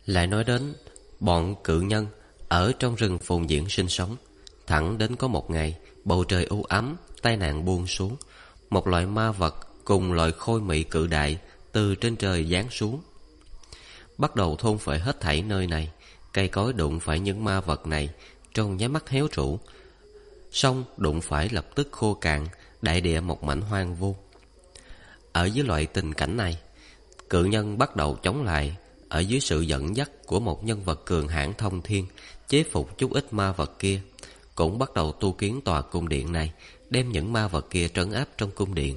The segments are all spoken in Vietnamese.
Lại nói đến bọn cự nhân ở trong rừng phồn diễn sinh sống. Thẳng đến có một ngày, bầu trời u ám, tai nạn buông xuống. Một loại ma vật cùng loại khôi mị cự đại từ trên trời giáng xuống, bắt đầu thôn phệ hết thảy nơi này. Cây cối đụng phải những ma vật này trong nháy mắt héo rũ, sông đụng phải lập tức khô cạn, đại địa một mảnh hoang vu. Ở dưới loại tình cảnh này, cự nhân bắt đầu chống lại. Ở dưới sự dẫn dắt của một nhân vật cường hãn thông thiên, chế phục chút ít ma vật kia, cũng bắt đầu tu kiến tòa cung điện này, đem những ma vật kia trấn áp trong cung điện.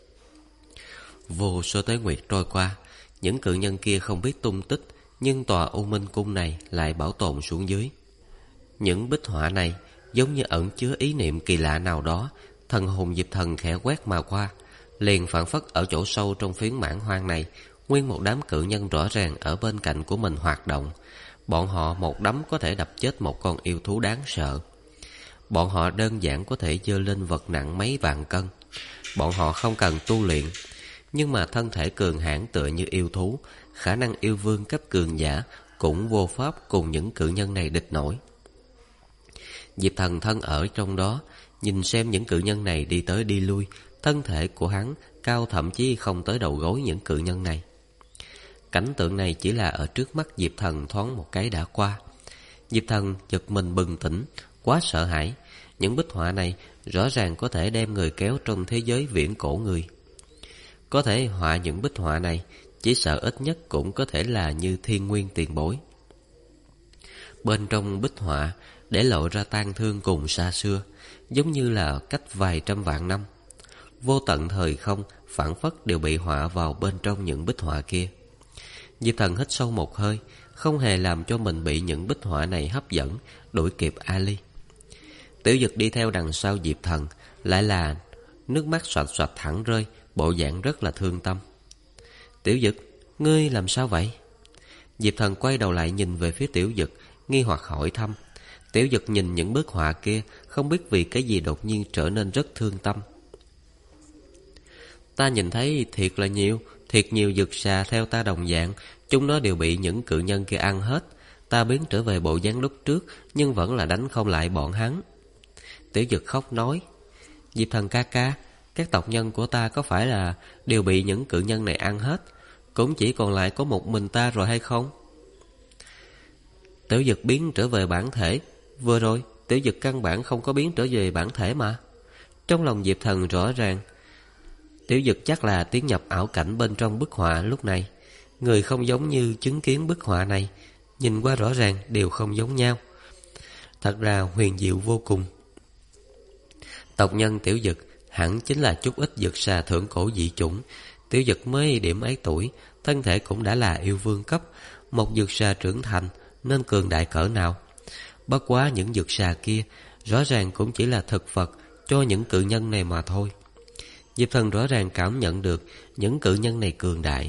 Vô số tuế nguyệt trôi qua, những cự nhân kia không biết tung tích, nhưng tòa U Minh cung này lại bảo tồn xuống dưới. Những bích họa này giống như ẩn chứa ý niệm kỳ lạ nào đó. Thần hồn Diệp Thần khẽ quét mà qua, liền phảng phất ở chỗ sâu trong phiến mãn hoang này, nguyên một đám cự nhân rõ ràng ở bên cạnh của mình hoạt động. Bọn họ một đấm có thể đập chết một con yêu thú đáng sợ. Bọn họ đơn giản có thể giơ lên vật nặng mấy vạn cân. Bọn họ không cần tu luyện, nhưng mà thân thể cường hãn tựa như yêu thú, khả năng yêu vương cấp cường giả cũng vô pháp cùng những cự nhân này địch nổi. Diệp Thần thân ở trong đó, nhìn xem những cự nhân này đi tới đi lui. Thân thể của hắn cao thậm chí không tới đầu gối những cự nhân này. Cảnh tượng này chỉ là ở trước mắt Diệp Thần thoáng một cái đã qua. Diệp Thần giật mình bừng tỉnh, quá sợ hãi. Những bích họa này rõ ràng có thể đem người kéo trong thế giới viễn cổ người. Có thể họa những bích họa này, chỉ sợ ít nhất cũng có thể là như thiên nguyên tiền bối. Bên trong bích họa để lộ ra tang thương cùng xa xưa, giống như là cách vài trăm vạn năm. Vô tận thời không phảng phất đều bị họa vào bên trong những bích họa kia. Diệp Thần hít sâu một hơi, không hề làm cho mình bị những bích họa này hấp dẫn, đuổi kịp Ali. Tiểu Dực đi theo đằng sau Diệp Thần, lại là nước mắt xoạch xoạch thẳng rơi, bộ dạng rất là thương tâm. Tiểu Dực, ngươi làm sao vậy? Diệp Thần quay đầu lại nhìn về phía Tiểu Dực, nghi hoặc hỏi thăm. Tiểu Dực nhìn những bức họa kia, không biết vì cái gì đột nhiên trở nên rất thương tâm. Ta nhìn thấy thiệt nhiều dực xà theo ta đồng dạng, chúng nó đều bị những cự nhân kia ăn hết. Ta biến trở về bộ dáng lúc trước, nhưng vẫn là đánh không lại bọn hắn. Tiểu Dực khóc nói, Diệp Thần ca ca, các tộc nhân của ta có phải là đều bị những cự nhân này ăn hết, cũng chỉ còn lại có một mình ta rồi hay không? Tiểu Dực biến trở về bản thể. Vừa rồi Tiểu Dực căn bản không có biến trở về bản thể mà. Trong lòng Diệp Thần rõ ràng, Tiểu Dực chắc là tiến nhập ảo cảnh bên trong bức họa lúc này. Người không giống như chứng kiến bức họa này, nhìn qua rõ ràng đều không giống nhau. Thật là huyền diệu vô cùng. Tộc nhân Tiểu Dực hẳn chính là chút ít dực xà thượng cổ dị chủng. Tiểu Dực mới điểm ấy tuổi, thân thể cũng đã là yêu vương cấp. Một dực xà trưởng thành nên cường đại cỡ nào. Bất quá những dực xà kia rõ ràng cũng chỉ là thực vật cho những cự nhân này mà thôi. Diệp Thần rõ ràng cảm nhận được những cự nhân này cường đại.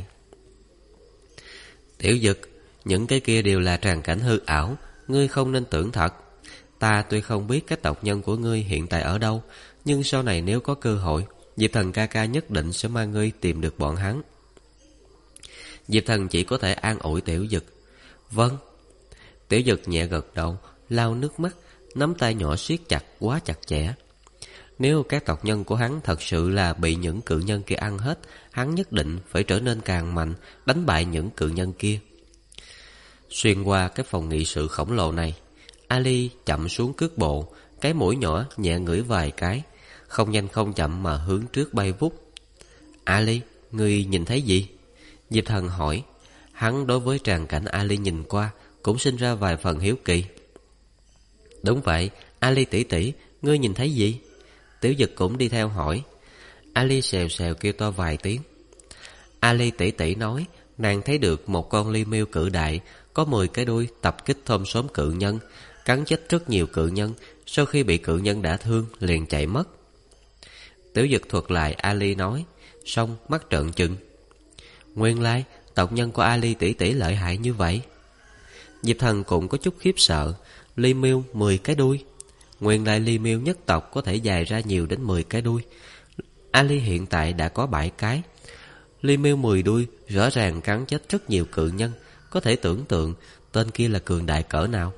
Tiểu Dực, những cái kia đều là tràng cảnh hư ảo, ngươi không nên tưởng thật. Ta tuy không biết các tộc nhân của ngươi hiện tại ở đâu, nhưng sau này nếu có cơ hội, Diệp Thần ca ca nhất định sẽ mang ngươi tìm được bọn hắn. Diệp Thần chỉ có thể an ủi Tiểu Dực. Vâng. Tiểu Dực nhẹ gật đầu, lau nước mắt, nắm tay nhỏ siết chặt quá chặt chẽ. Nếu các tộc nhân của hắn thật sự là bị những cự nhân kia ăn hết, hắn nhất định phải trở nên càng mạnh, đánh bại những cự nhân kia. Xuyên qua cái phòng nghị sự khổng lồ này, Ali chậm xuống cước bộ, cái mũi nhỏ nhẹ ngửi vài cái, không nhanh không chậm mà hướng trước bay vút. Ali, ngươi nhìn thấy gì? Diệp Thần hỏi. Hắn đối với tràng cảnh Ali nhìn qua cũng sinh ra vài phần hiếu kỳ. Đúng vậy, Ali tỷ tỷ, ngươi nhìn thấy gì? Tiểu Dực cũng đi theo hỏi. Ali xèo xèo kêu to vài tiếng. Ali tỷ tỷ nói, nàng thấy được một con li miêu cự đại, có 10 cái đuôi tập kích thôm xóm cự nhân, cắn chết rất nhiều cự nhân, sau khi bị cự nhân đả thương liền chạy mất. Tiểu Dực thuật lại Ali nói, xong mắt trợn trừng. Nguyên lai tộc nhân của Ali tỷ tỷ lợi hại như vậy. Diệp Thần cũng có chút khiếp sợ. Li miêu 10 cái đuôi. Nguyên lai li miêu nhất tộc có thể dài ra nhiều đến 10 cái đuôi. Ali hiện tại đã có 7 cái. Li miêu 10 đuôi rõ ràng cắn chết rất nhiều cự nhân, có thể tưởng tượng tên kia là cường đại cỡ nào.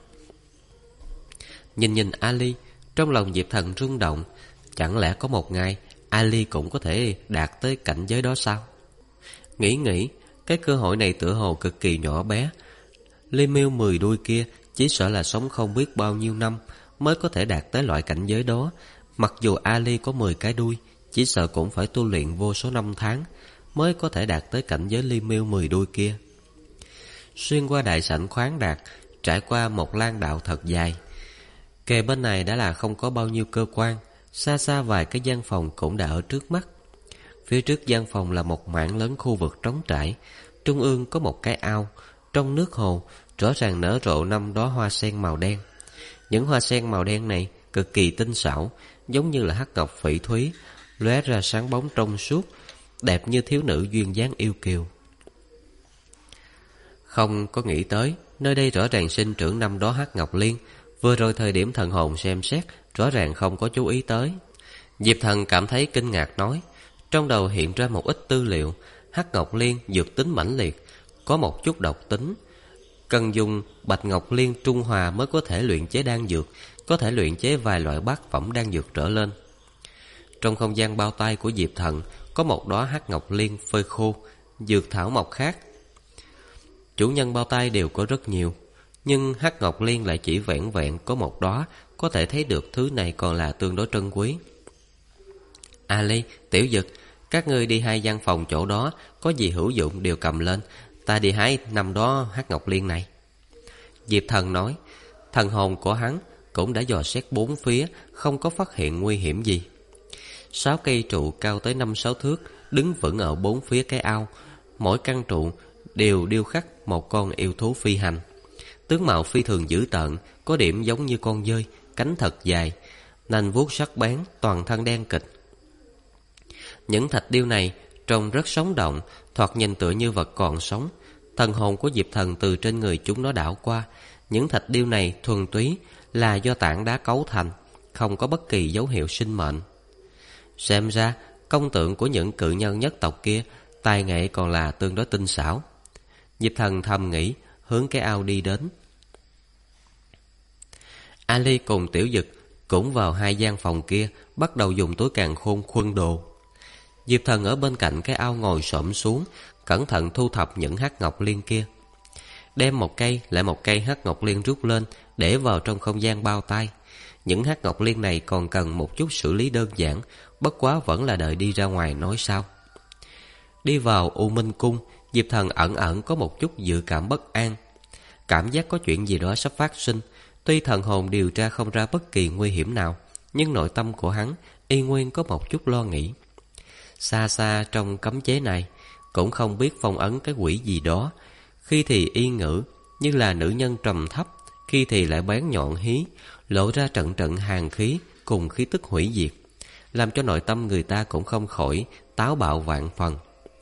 Nhìn Ali, trong lòng Diệp Thần rung động. Chẳng lẽ có một ngày Ali cũng có thể đạt tới cảnh giới đó sao? Nghĩ, cái cơ hội này tựa hồ cực kỳ nhỏ bé. Ly Miêu 10 đuôi kia chỉ sợ là sống không biết bao nhiêu năm mới có thể đạt tới loại cảnh giới đó. Mặc dù Ali có 10 cái đuôi, chỉ sợ cũng phải tu luyện vô số năm tháng mới có thể đạt tới cảnh giới Ly Miêu 10 đuôi kia. Xuyên qua đại sảnh khoáng đạt, trải qua một lan đạo thật dài. Kề bên này đã là không có bao nhiêu cơ quan, xa xa vài cái gian phòng cũng đã ở trước mắt. Phía trước gian phòng là một mảng lớn khu vực trống trải, trung ương có một cái ao, trong nước hồ rõ ràng nở rộ 5 đóa hoa sen màu đen. Những hoa sen màu đen này cực kỳ tinh xảo, giống như là hắc ngọc phỉ thúy, lóe ra sáng bóng trong suốt, đẹp như thiếu nữ duyên dáng yêu kiều. Không có nghĩ tới, nơi đây rõ ràng sinh trưởng 5 đóa hắc ngọc liên. Vừa rồi thời điểm thần hồn xem xét, rõ ràng không có chú ý tới. Diệp Thần cảm thấy kinh ngạc nói, trong đầu hiện ra một ít tư liệu. Hắc ngọc liên dược tính mãnh liệt, có một chút độc tính, cần dùng bạch ngọc liên trung hòa mới có thể luyện chế đan dược, có thể luyện chế vài loại bát phẩm đan dược trở lên. Trong không gian bao tay của Diệp Thần có một đóa hắc ngọc liên phơi khô, dược thảo mộc khác. Chủ nhân bao tay đều có rất nhiều, nhưng hắc ngọc liên lại chỉ vẹn vẹn có một đóa, có thể thấy được thứ này còn là tương đối trân quý. Ali, Tiểu Dực, các ngươi đi 2 gian phòng chỗ đó, có gì hữu dụng đều cầm lên, ta đi hái 5 đóa hắc ngọc liên này. Diệp Thần nói. Thần hồn của hắn cũng đã dò xét 4 phía, không có phát hiện nguy hiểm gì. 6 cây trụ cao tới 5-6 thước đứng vững ở 4 phía cái ao. Mỗi căn trụ đều điêu khắc một con yêu thú phi hành. Tướng mạo phi thường dữ tợn, có điểm giống như con dơi, cánh thật dài, nanh vuốt sắc bén, toàn thân đen kịt. Những thạch điêu này trông rất sống động, thoạt nhìn tựa như vật còn sống. Thần hồn của Diệp Thần từ trên người chúng nó đảo qua. Những thạch điêu này thuần túy là do tảng đá cấu thành, không có bất kỳ dấu hiệu sinh mệnh. Xem ra công tượng của những cự nhân nhất tộc kia tài nghệ còn là tương đối tinh xảo. Diệp Thần thầm nghĩ, hướng cái ao đi đến. Ali cùng Tiểu Dực cũng vào 2 gian phòng kia, bắt đầu dùng túi càn khôn khuân đồ. Diệp Thần ở bên cạnh cái ao ngồi xổm xuống, cẩn thận thu thập những hắc ngọc liên kia. Đem một cây lại một cây hắc ngọc liên rút lên, để vào trong không gian bao tay. Những hắc ngọc liên này còn cần một chút xử lý đơn giản, bất quá vẫn là đợi đi ra ngoài nói sau. Đi vào U Minh Cung, Diệp Thần ẩn ẩn có một chút dự cảm bất an. Cảm giác có chuyện gì đó sắp phát sinh. Tuy thần hồn điều tra không ra bất kỳ nguy hiểm nào, nhưng nội tâm của hắn y nguyên có một chút lo nghĩ. Xa xa trong cấm chế này cũng không biết phong ấn cái quỷ gì đó. Khi thì y ngữ như là nữ nhân trầm thấp, khi thì lại bén nhọn hí, lộ ra trận trận hàn khí cùng khí tức hủy diệt, làm cho nội tâm người ta cũng không khỏi táo bạo vạn phần.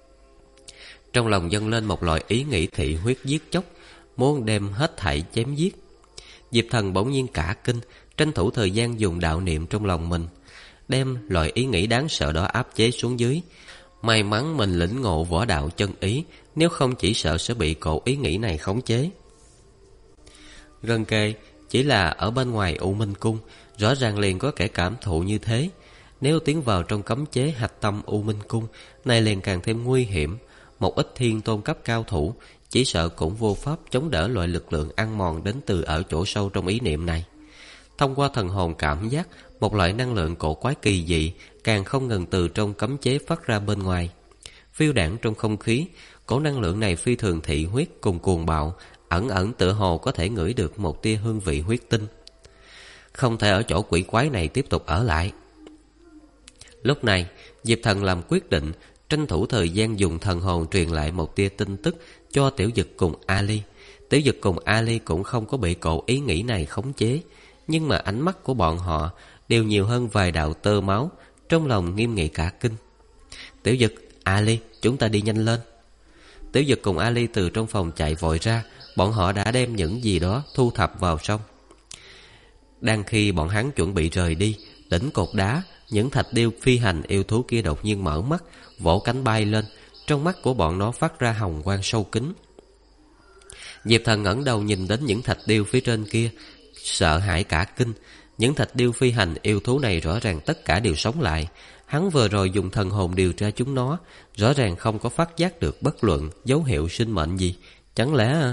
Trong lòng dâng lên một loại ý nghĩ thị huyết giết chóc, muốn đem hết thảy chém giết. Diệp Thần bỗng nhiên cả kinh, tranh thủ thời gian dùng đạo niệm trong lòng mình, đem loại ý nghĩ đáng sợ đó áp chế xuống dưới. May mắn mình lĩnh ngộ võ đạo chân ý, nếu không chỉ sợ sẽ bị cổ ý nghĩ này khống chế. Gần kề chỉ là ở bên ngoài U Minh Cung, rõ ràng liền có kẻ cảm thụ như thế. Nếu tiến vào trong cấm chế hạch tâm U Minh Cung này liền càng thêm nguy hiểm. Một ít thiên tôn cấp cao thủ chỉ sợ cũng vô pháp chống đỡ loại lực lượng ăn mòn đến từ ở chỗ sâu trong ý niệm này. Thông qua thần hồn cảm giác, một loại năng lượng cổ quái kỳ dị càng không ngừng từ trong cấm chế phát ra bên ngoài. Phiêu đãng trong không khí, cổ năng lượng này phi thường thị huyết cùng cuồng bạo, ẩn ẩn tựa hồ có thể ngửi được một tia hương vị huyết tinh. Không thể ở chỗ quỷ quái này tiếp tục ở lại. Lúc này, Diệp Thần làm quyết định, tranh thủ thời gian dùng thần hồn truyền lại một tia tin tức cho Tiểu Dực cùng Ali. Tiểu Dực cùng Ali cũng không có bị cổ ý nghĩ này khống chế, nhưng mà ánh mắt của bọn họ đều nhiều hơn vài đạo tơ máu, trong lòng nghiêm nghị cả kinh. Tiểu Dực, Ali, chúng ta đi nhanh lên. Tiểu Dực cùng Ali từ trong phòng chạy vội ra, bọn họ đã đem những gì đó thu thập vào trong. Đang khi bọn hắn chuẩn bị rời đi, đỉnh cột đá, những thạch điêu phi hành yêu thú kia đột nhiên mở mắt, vỗ cánh bay lên. Trong mắt của bọn nó phát ra hồng quang sâu kín. Diệp Thần ngẩng đầu nhìn đến những thạch điêu phía trên kia, sợ hãi cả kinh. Những thạch điêu phi hành yêu thú này rõ ràng tất cả đều sống lại. Hắn vừa rồi dùng thần hồn điều tra chúng nó, rõ ràng không có phát giác được bất luận dấu hiệu sinh mệnh gì. Chẳng lẽ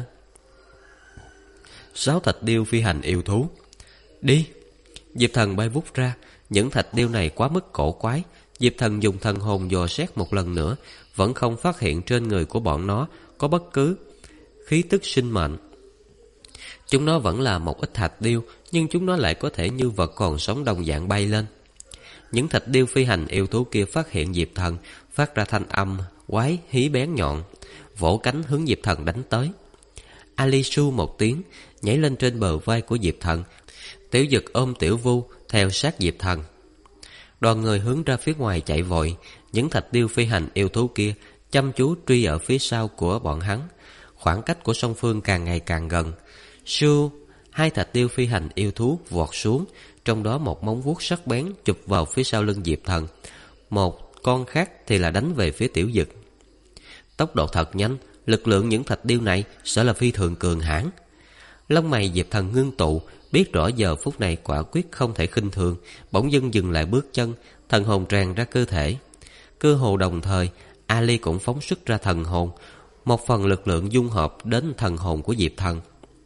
6 thạch điêu phi hành yêu thú? Đi! Diệp Thần bay vút ra. Những thạch điêu này quá mức cổ quái. Diệp Thần dùng thần hồn dò xét một lần nữa, vẫn không phát hiện trên người của bọn nó có bất cứ khí tức sinh mệnh. Chúng nó vẫn là một ít thạch điêu, nhưng chúng nó lại có thể như vật còn sống đồng dạng bay lên. Những thạch điêu phi hành yêu thú kia phát hiện Diệp Thần, phát ra thanh âm quái hí bén nhọn, vỗ cánh hướng Diệp Thần đánh tới. Ali su một tiếng, nhảy lên trên bờ vai của Diệp Thần. Tiểu Dực ôm Tiểu Vu theo sát Diệp Thần. Đoàn người hướng ra phía ngoài chạy vội. Những thạch điêu phi hành yêu thú kia chăm chú truy ở phía sau của bọn hắn. Khoảng cách của song phương càng ngày càng gần. Su, 2 thạch điêu phi hành yêu thú vọt xuống, trong đó một móng vuốt sắc bén chụp vào phía sau lưng Diệp Thần, một con khác thì là đánh về phía Tiểu Dực. Tốc độ thật nhanh, lực lượng những thạch điêu này sẽ là phi thường cường hãn. Lông mày Diệp Thần ngưng tụ, biết rõ giờ phút này quả quyết không thể khinh thường, bỗng dưng dừng lại bước chân, thần hồn tràn ra cơ thể. Cơ hồ đồng thời, Ali cũng phóng xuất ra thần hồn, một phần lực lượng dung hợp đến thần hồn của Diệp Thần.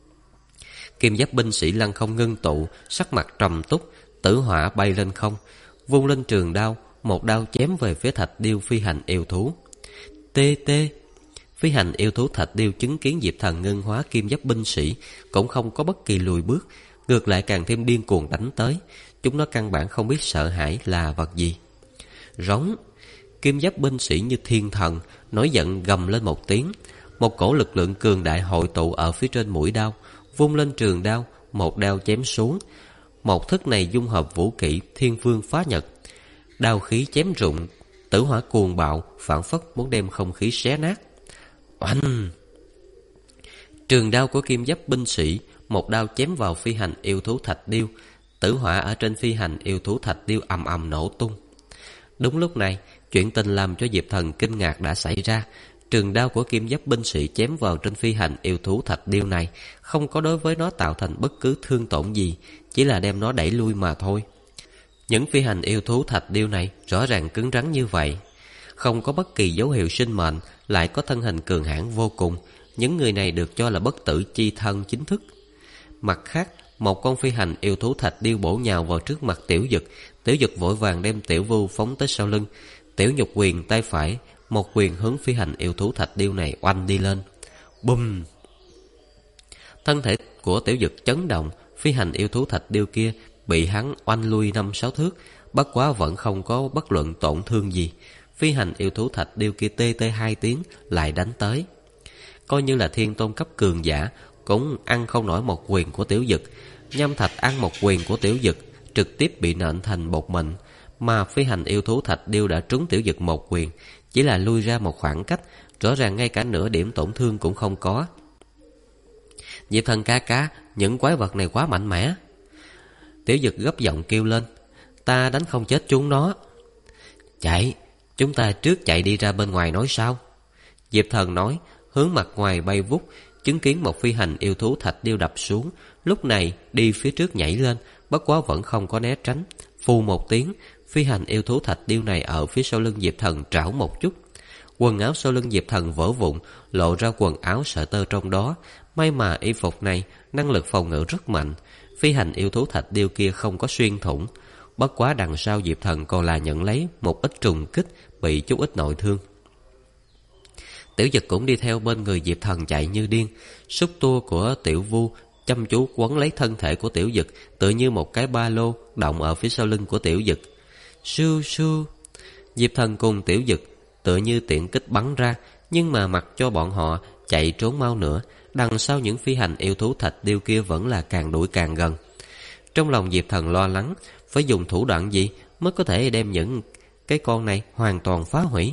Kim giáp binh sĩ lăng không ngưng tụ, sắc mặt trầm túc, tử hỏa bay lên không, vung lên trường đao, một đao chém về phía thạch điêu phi hành yêu thú. Tê tê! Phi hành yêu thú thạch điêu chứng kiến Diệp Thần ngưng hóa kim giáp binh sĩ, cũng không có bất kỳ lùi bước, ngược lại càng thêm điên cuồng đánh tới. Chúng nó căn bản không biết sợ hãi là vật gì. Rống! Kim giáp binh sĩ như thiên thần, nổi giận gầm lên một tiếng. Một cổ lực lượng cường đại hội tụ ở phía trên mũi đao, vung lên trường đao, một đao chém xuống. Một thức này dung hợp vũ kỹ Thiên Phương Phá Nhật. Đao khí chém rụng, tử hỏa cuồng bạo, phảng phất muốn đem không khí xé nát. Oanh! Trường đao của kim giáp binh sĩ một đao chém vào phi hành yêu thú thạch điêu. Tử hỏa ở trên phi hành yêu thú thạch điêu ầm ầm nổ tung. Đúng lúc này, chuyện tình làm cho Diệp Thần kinh ngạc đã xảy ra. Trường đao của kim giáp binh sĩ chém vào trên phi hành yêu thú thạch điêu này, không có đối với nó tạo thành bất cứ thương tổn gì, chỉ là đem nó đẩy lui mà thôi. Những phi hành yêu thú thạch điêu này rõ ràng cứng rắn như vậy, không có bất kỳ dấu hiệu sinh mệnh, lại có thân hình cường hãn vô cùng. Những người này được cho là bất tử chi thân chính thức. Mặt khác, một con phi hành yêu thú thạch điêu bổ nhào vào trước mặt Tiểu Dực. Tiểu Dực vội vàng đem Tiểu Vu phóng tới sau lưng. Tiểu Nhục quyền tay phải, một quyền hướng phi hành yêu thú thạch điêu này oanh đi lên. Bùm! Thân thể của Tiểu Dực chấn động. Phi hành yêu thú thạch điêu kia bị hắn oanh lui 5-6 thước, bất quá vẫn không có bất luận tổn thương gì. Phi hành yêu thú thạch điêu kia tê tê 2 tiếng lại đánh tới. Coi như là thiên tôn cấp cường giả cũng ăn không nổi một quyền của Tiểu Dực. Nhâm Thạch ăn một quyền của Tiểu Dực, trực tiếp bị nện thành bột mịn. Mà phi hành yêu thú thạch điêu đã trúng Tiểu Dực một quyền, chỉ là lui ra một khoảng cách, rõ ràng ngay cả nửa điểm tổn thương cũng không có. Diệp Thần ca ca, những quái vật này quá mạnh mẽ. Tiểu Dực gấp giọng kêu lên. Ta đánh không chết chúng nó. Chạy, chúng ta trước chạy đi ra bên ngoài nói sao? Diệp Thần nói, hướng mặt ngoài bay vút, chứng kiến một phi hành yêu thú thạch điêu đập xuống. Lúc này đi phía trước nhảy lên, bất quá vẫn không có né tránh. Phù một tiếng, phi hành yêu thú thạch điêu này ở phía sau lưng Diệp Thần trảo một chút. Quần áo sau lưng Diệp Thần vỡ vụn, lộ ra quần áo sợi tơ trong đó. May mà y phục này năng lực phòng ngự rất mạnh. Phi hành yêu thú thạch điêu kia không có xuyên thủng. Bất quá đằng sau Diệp Thần còn là nhận lấy một ít trùng kích, bị chút ít nội thương. Tiểu Dực cũng đi theo bên người Diệp Thần chạy như điên. Xúc tua của Tiểu Vu chăm chú quấn lấy thân thể của Tiểu Dực, tựa như một cái ba lô động ở phía sau lưng của Tiểu Dực. Su su! Diệp Thần cùng Tiểu Dực tựa như tiễn kích bắn ra, nhưng mà mặc cho bọn họ chạy trốn mau nữa, đằng sau những phi hành yêu thú thạch điêu kia vẫn là càng đuổi càng gần. Trong lòng Diệp Thần lo lắng, phải dùng thủ đoạn gì mới có thể đem những cái con này hoàn toàn phá hủy.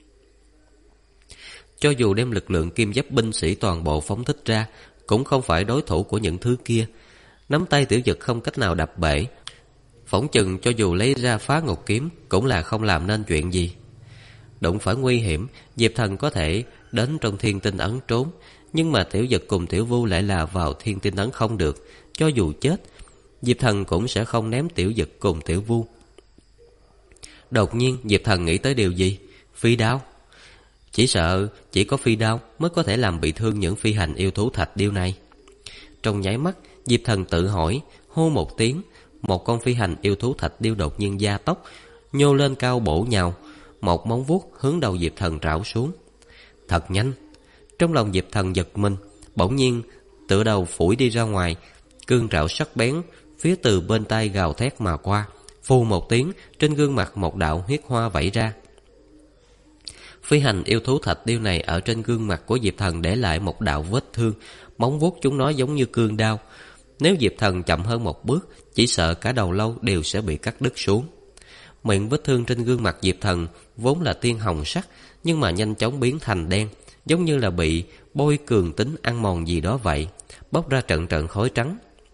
Cho dù đem lực lượng kim giáp binh sĩ toàn bộ phóng thích ra, cũng không phải đối thủ của những thứ kia. Nắm tay Tiểu Dực không cách nào đập bể, phỏng chừng cho dù lấy ra phá ngục kiếm cũng là không làm nên chuyện gì. Đụng phải nguy hiểm, Diệp Thần có thể đến trong thiên tinh ấn trốn. Nhưng mà Tiểu Dực cùng Tiểu Vu lại là vào thiên tinh ấn không được. Cho dù chết, Diệp Thần cũng sẽ không ném Tiểu Dực cùng Tiểu Vu. Đột nhiên Diệp Thần nghĩ tới điều gì? Phi đao. Chỉ sợ chỉ có phi đao mới có thể làm bị thương những phi hành yêu thú thạch điêu này. Trong nháy mắt, Diệp Thần tự hỏi, hô một tiếng, một con phi hành yêu thú thạch điêu đột nhiên gia tốc, nhô lên cao bổ nhào, một móng vuốt hướng đầu Diệp Thần trảo xuống. Thật nhanh. Trong lòng Diệp Thần giật mình, bỗng nhiên tựa đầu phủi đi ra ngoài, cương trảo sắc bén phía từ bên tay gào thét mà qua. Phù một tiếng, trên gương mặt một đạo huyết hoa vẩy ra. Phi hành yêu thú thạch điêu này ở trên gương mặt của Diệp Thần để lại một đạo vết thương, móng vuốt chúng nó giống như cương đao. Nếu Diệp Thần chậm hơn một bước, chỉ sợ cả đầu lâu đều sẽ bị cắt đứt xuống. Miệng vết thương trên gương mặt Diệp Thần vốn là tiên hồng sắc, nhưng mà nhanh chóng biến thành đen, giống như là bị bôi cường tính ăn mòn gì đó vậy, bốc ra trận trận khói trắng.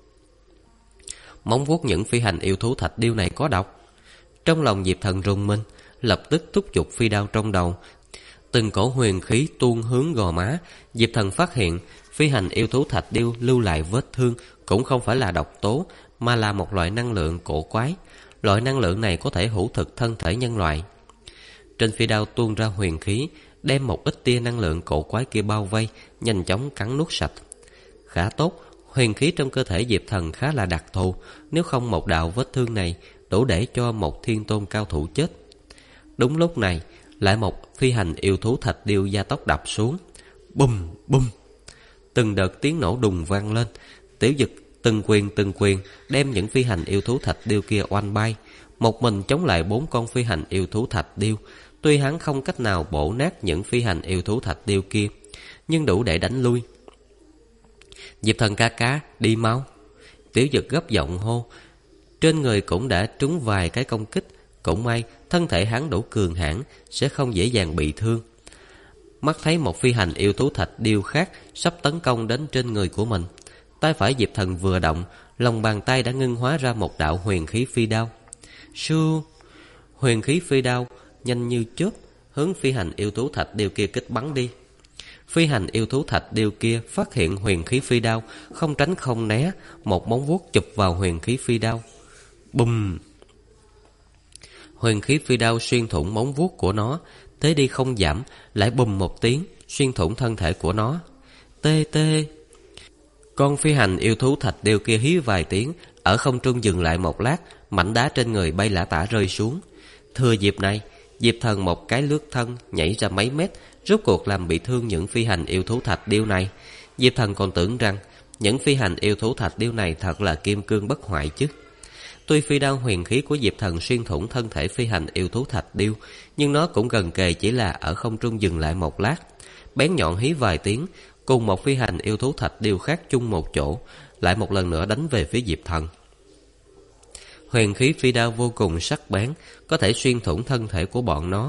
Móng vuốt những phi hành yêu thú thạch điêu này có độc. Trong lòng Diệp Thần rùng mình, lập tức thúc giục phi đao trong đầu. Từng cổ huyền khí tuôn hướng gò má. Diệp Thần phát hiện phi hành yêu thú thạch điêu lưu lại vết thương cũng không phải là độc tố, mà là một loại năng lượng cổ quái. Loại năng lượng này có thể hữu thực thân thể nhân loại. Trên phi đao tuôn ra huyền khí, đem một ít tia năng lượng cổ quái kia bao vây, nhanh chóng cắn nuốt sạch. Khá tốt, huyền khí trong cơ thể Diệp Thần khá là đặc thù, nếu không một đạo vết thương này đủ để cho một thiên tôn cao thủ chết. Đúng lúc này, lại một phi hành yêu thú thạch điêu gia tốc đập xuống. Bùm bùm, từng đợt tiếng nổ đùng vang lên. Tiểu Dực từng quyền đem những phi hành yêu thú thạch điêu kia oanh bay, một mình chống lại 4 con phi hành yêu thú thạch điêu. Tuy hắn không cách nào bổ nát những phi hành yêu thú thạch điêu kia, nhưng đủ để đánh lui. Diệp Thần ca ca, đi mau. Tiểu Dực gấp giọng hô. Trên người cũng đã trúng vài cái công kích. Cũng may thân thể hắn đủ cường hãn, sẽ không dễ dàng bị thương. Mắt thấy một phi hành yêu thú thạch điêu khác sắp tấn công đến trên người của mình, tay phải Diệp Thần vừa động, lòng bàn tay đã ngưng hóa ra một đạo huyền khí phi đao. Su, huyền khí phi đao nhanh như chớp hướng phi hành yêu thú thạch điêu kia kích bắn đi. Phi hành yêu thú thạch điêu kia phát hiện huyền khí phi đao, không tránh không né, một móng vuốt chụp vào huyền khí phi đao. Bùm! Huyền khí phi đao xuyên thủng móng vuốt của nó, thế đi không giảm, lại bùm một tiếng xuyên thủng thân thể của nó. Tê tê! Con phi hành yêu thú thạch điêu kia hí vài tiếng, ở không trung dừng lại một lát, mảnh đá trên người bay lả tả rơi xuống. Thừa dịp này, Diệp Thần một cái lướt thân nhảy ra mấy mét, rốt cuộc làm bị thương những phi hành yêu thú thạch điêu này. Diệp Thần còn tưởng rằng những phi hành yêu thú thạch điêu này thật là kim cương bất hoại chứ. Tuy phi đao huyền khí của Diệp Thần xuyên thủng thân thể phi hành yêu thú thạch điêu, nhưng nó cũng gần kề chỉ là ở không trung dừng lại một lát, bén nhọn hí vài tiếng, cùng một phi hành yêu thú thạch điêu khác chung một chỗ, lại một lần nữa đánh về phía Diệp Thần. Huyền khí phi đao vô cùng sắc bén, có thể xuyên thủng thân thể của bọn nó,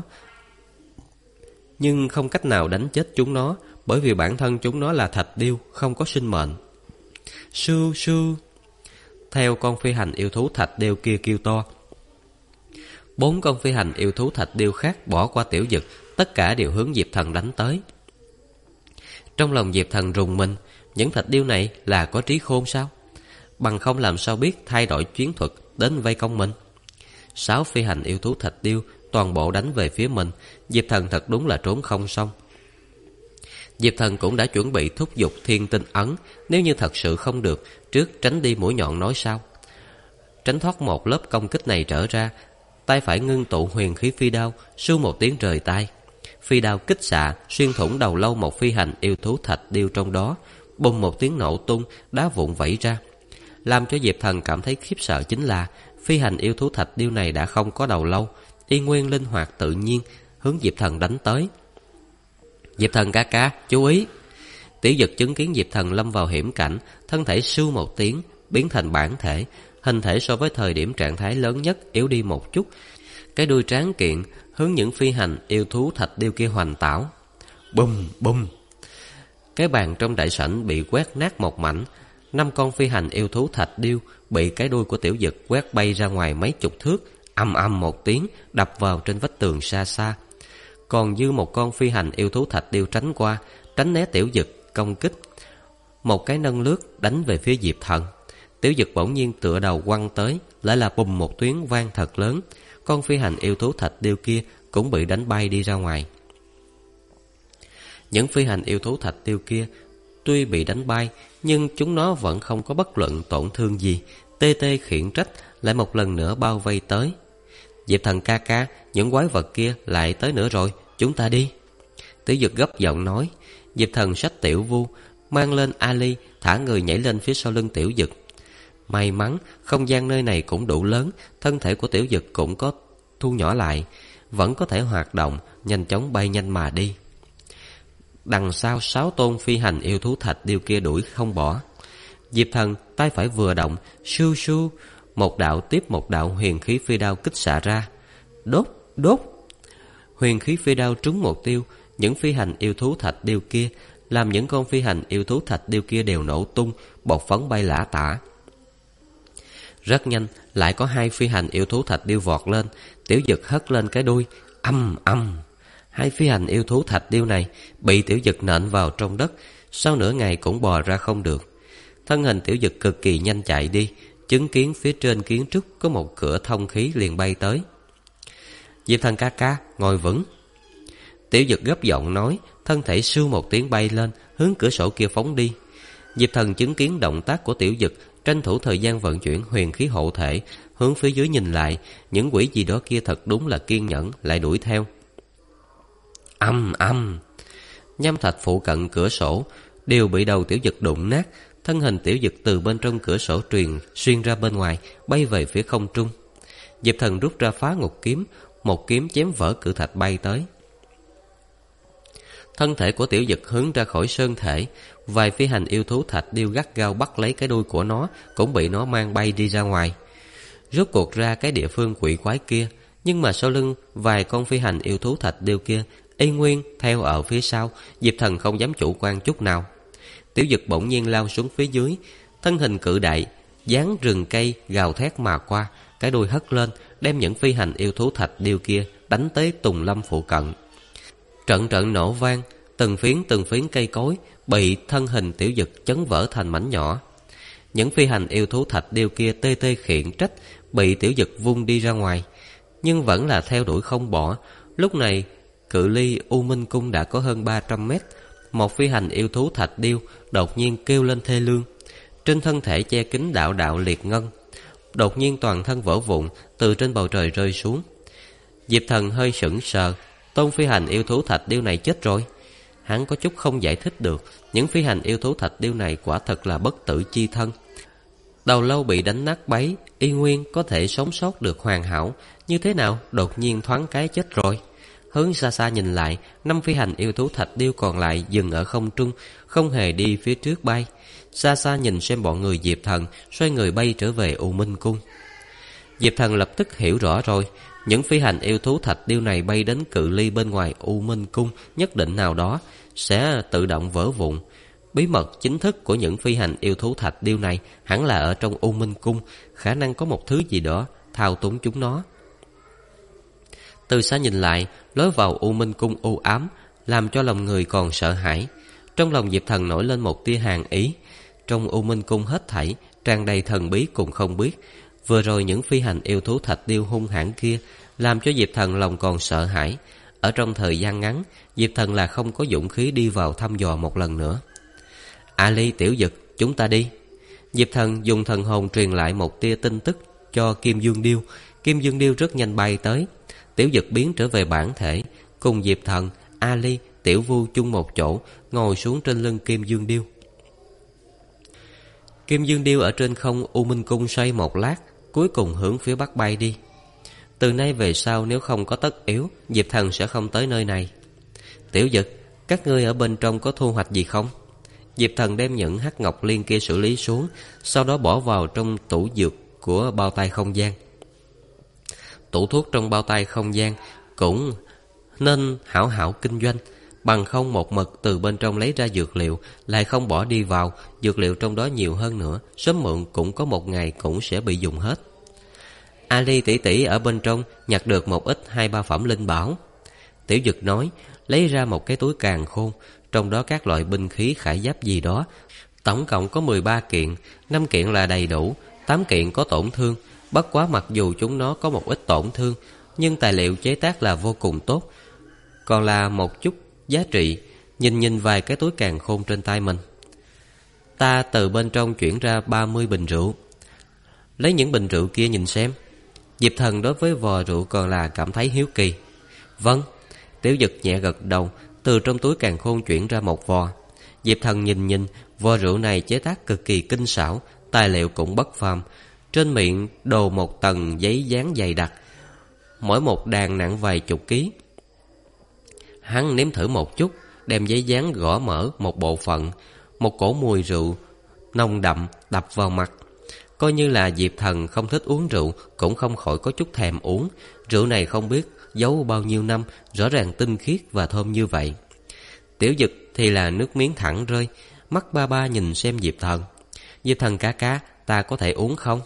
nhưng không cách nào đánh chết chúng nó, bởi vì bản thân chúng nó là thạch điêu, không có sinh mệnh. Su su! Theo con phi hành yêu thú thạch điêu kia kêu to. 4 con phi hành yêu thú thạch điêu khác bỏ qua Tiểu Dực, tất cả đều hướng Diệp Thần đánh tới. Trong lòng Diệp Thần rùng mình, những thạch điêu này là có trí khôn sao? Bằng không làm sao biết thay đổi chiến thuật đến vây công mình. 6 phi hành yêu thú thạch điêu toàn bộ đánh về phía mình, Diệp Thần thật đúng là trốn không xong. Diệp Thần cũng đã chuẩn bị thúc giục thiên tinh ấn, nếu như thật sự không được, trước tránh đi mũi nhọn nói sau. Tránh thoát một lớp công kích này trở ra, tay phải ngưng tụ huyền khí phi đao, su một tiếng rời tay. Phi đao kích xạ xuyên thủng đầu lâu một phi hành yêu thú thạch điêu trong đó, bùng một tiếng nổ tung, đá vụn vẩy ra. Làm cho Diệp Thần cảm thấy khiếp sợ chính là phi hành yêu thú thạch điêu này đã không có đầu lâu, y nguyên linh hoạt tự nhiên hướng Diệp Thần đánh tới. Diệp Thần ca ca, chú ý! Tiểu Dực chứng kiến Diệp Thần lâm vào hiểm cảnh, thân thể sưu một tiếng biến thành bản thể, hình thể so với thời điểm trạng thái lớn nhất yếu đi một chút, cái đuôi tráng kiện hướng những phi hành yêu thú thạch điêu kia hoành tảo. Bùm bùm! Cái bàn trong đại sảnh bị quét nát một mảnh. 5 con phi hành yêu thú thạch điêu bị cái đuôi của Tiểu Dực quét bay ra ngoài mấy chục thước, ầm ầm một tiếng đập vào trên vách tường xa xa. còn dư một con phi hành yêu thú thạch điêu tránh qua, tránh né Tiểu Dực công kích. Một cái nâng lướt đánh về phía Diệp Thần. Tiểu Dực bỗng nhiên tựa đầu quăng tới, lại là bùm một tiếng vang thật lớn. Con phi hành yêu thú thạch điêu kia cũng bị đánh bay đi ra ngoài. Những phi hành yêu thú thạch điêu kia tuy bị đánh bay, nhưng chúng nó vẫn không có bất luận tổn thương gì. Tê tê khiển trách lại một lần nữa bao vây tới. Diệp Thần ca ca, những quái vật kia lại tới nữa rồi, chúng ta đi. Tiểu Dực gấp giọng nói. Diệp Thần xách Tiểu Vu, mang lên Ali, thả người nhảy lên phía sau lưng Tiểu Dực. May mắn không gian nơi này cũng đủ lớn, thân thể của Tiểu Dực cũng có thu nhỏ lại, vẫn có thể hoạt động, nhanh chóng bay nhanh mà đi. Đằng sau 6 tôn phi hành yêu thú thạch điêu kia đuổi không bỏ. Diệp Thần tay phải vừa động, su su, một đạo tiếp một đạo huyền khí phi đao kích xạ ra. Đốt, đốt. Huyền khí phi đao trúng mục tiêu, những phi hành yêu thú thạch điêu kia, làm những con phi hành yêu thú thạch điêu kia đều nổ tung, bọt phấn bay lả tả. Rất nhanh, lại có 2 phi hành yêu thú thạch điêu vọt lên. Tiểu Dực hất lên cái đuôi, âm âm. 2 phi hành yêu thú thạch điêu này bị Tiểu Dực nện vào trong đất, sau nửa ngày cũng bò ra không được. Thân hình Tiểu Dực cực kỳ nhanh chạy đi, chứng kiến phía trên kiến trúc có một cửa thông khí liền bay tới. Diệp Thần ca ca, ngồi vững. Tiểu Dực gấp giọng nói, thân thể sưu một tiếng bay lên, hướng cửa sổ kia phóng đi. Diệp Thần chứng kiến động tác của Tiểu Dực, tranh thủ thời gian vận chuyển huyền khí hộ thể, hướng phía dưới nhìn lại, những quỷ gì đó kia thật đúng là kiên nhẫn, lại đuổi theo. Âm âm. Nhâm thạch phụ cận cửa sổ đều bị đầu Tiểu Dực đụng nát, thân hình Tiểu Dực từ bên trong cửa sổ xuyên ra bên ngoài, bay về phía không trung. Diệp Thần rút ra Phá Ngục kiếm, một kiếm chém vỡ cự thạch bay tới. Thân thể của Tiểu Dực hướng ra khỏi sơn thể, vài phi hành yêu thú thạch điêu gắt gao bắt lấy cái đuôi của nó, cũng bị nó mang bay đi ra ngoài. Rốt cuộc ra cái địa phương quỷ quái kia, nhưng mà sau lưng vài con phi hành yêu thú thạch điêu kia y nguyên theo ở phía sau. Diệp Thần không dám chủ quan chút nào. Tiểu Dực bỗng nhiên lao xuống phía dưới, thân hình cự đại dán rừng cây gào thét mà qua, cái đuôi hất lên, đem những phi hành yêu thú thạch điêu kia đánh tới tùng lâm phụ cận. Trận trận nổ vang, từng phiến cây cối bị thân hình Tiểu Dực chấn vỡ thành mảnh nhỏ. Những phi hành yêu thú thạch điêu kia tê tê khiển trách, bị Tiểu Dực vung đi ra ngoài, nhưng vẫn là theo đuổi không bỏ. Lúc này cự ly U Minh Cung đã có hơn 300 mét. Một phi hành yêu thú thạch điêu đột nhiên kêu lên thê lương, trên thân thể che kín đạo đạo liệt ngân, đột nhiên toàn thân vỡ vụn, từ trên bầu trời rơi xuống. Diệp Thần hơi sững sờ, tôn phi hành yêu thú thạch điêu này chết rồi. Hắn có chút không giải thích được, những phi hành yêu thú thạch điêu này quả thật là bất tử chi thân. Đầu lâu bị đánh nát bấy, y nguyên có thể sống sót được hoàn hảo, như thế nào đột nhiên thoáng cái chết rồi. Hướng xa xa nhìn lại, 5 phi hành yêu thú thạch điêu còn lại dừng ở không trung, không hề đi phía trước bay. Xa xa nhìn xem bọn người Diệp Thần xoay người bay trở về U Minh Cung. Diệp Thần lập tức hiểu rõ rồi, những phi hành yêu thú thạch điêu này bay đến cự ly bên ngoài U Minh Cung nhất định nào đó sẽ tự động vỡ vụn. Bí mật chính thức của những phi hành yêu thú thạch điêu này hẳn là ở trong U Minh Cung, khả năng có một thứ gì đó thao túng chúng nó. Từ xa nhìn lại, lối vào U Minh Cung u ám, làm cho lòng người còn sợ hãi. Trong lòng Diệp Thần nổi lên một tia hàn ý. Trong U Minh Cung hết thảy tràn đầy thần bí cùng không biết. Vừa rồi những phi hành yêu thú thạch điêu hung hãn kia làm cho Diệp Thần lòng còn sợ hãi. Ở trong thời gian ngắn, Diệp Thần là không có dũng khí đi vào thăm dò một lần nữa. Ali, Tiểu Dực, chúng ta đi. Diệp Thần dùng thần hồn truyền lại một tia tin tức cho Kim Dương Điêu. Kim Dương Điêu rất nhanh bay tới. Tiểu Dực biến trở về bản thể, cùng Diệp Thần, Ali, Tiểu Vu chung một chỗ, ngồi xuống trên lưng Kim Dương Điêu. Kim Dương Điêu ở trên không U Minh Cung xoay một lát, cuối cùng hướng phía bắc bay đi. Từ nay về sau nếu không có tất yếu, Diệp Thần sẽ không tới nơi này. Tiểu Dực, các ngươi ở bên trong có thu hoạch gì không? Diệp Thần đem những hắc ngọc liên kia xử lý xuống, sau đó bỏ vào trong tủ dược của bao tay không gian. Tủ thuốc trong bao tay không gian cũng nên hảo hảo kinh doanh, bằng không một mực từ bên trong lấy ra dược liệu lại không bỏ đi vào, dược liệu trong đó nhiều hơn nữa, sớm muộn cũng có một ngày cũng sẽ bị dùng hết. Ali tỷ tỷ ở bên trong nhặt được một ít 2-3 phẩm linh bảo. Tiểu Dực nói, lấy ra một cái túi càn khôn, trong đó các loại binh khí khải giáp gì đó. Tổng cộng có 13 kiện, 5 kiện là đầy đủ, 8 kiện có tổn thương. Bất quá mặc dù chúng nó có một ít tổn thương, nhưng tài liệu chế tác là vô cùng tốt, còn là một chút giá trị. Nhìn vài cái túi càn khôn trên tay mình, ta từ bên trong chuyển ra 30 bình rượu. Lấy những bình rượu kia nhìn xem. Diệp Thần đối với vò rượu còn là cảm thấy hiếu kỳ. Vâng. Tiểu Dực nhẹ gật đầu, từ trong túi càn khôn chuyển ra một vò. Diệp Thần nhìn, vò rượu này chế tác cực kỳ tinh xảo, tài liệu cũng bất phàm. Trên miệng đồ một tầng giấy dán dày đặc, mỗi một đàn nặng vài chục ký. Hắn nếm thử một chút, đem giấy dán gõ mở một bộ phận. Một cổ mùi rượu nồng đậm đập vào mặt. Coi như là Diệp Thần không thích uống rượu, cũng không khỏi có chút thèm uống. Rượu này không biết giấu bao nhiêu năm, rõ ràng tinh khiết và thơm như vậy. Tiểu Dực thì là nước miếng thẳng rơi, mắt ba nhìn xem Diệp Thần. Diệp Thần ca, ta có thể uống không?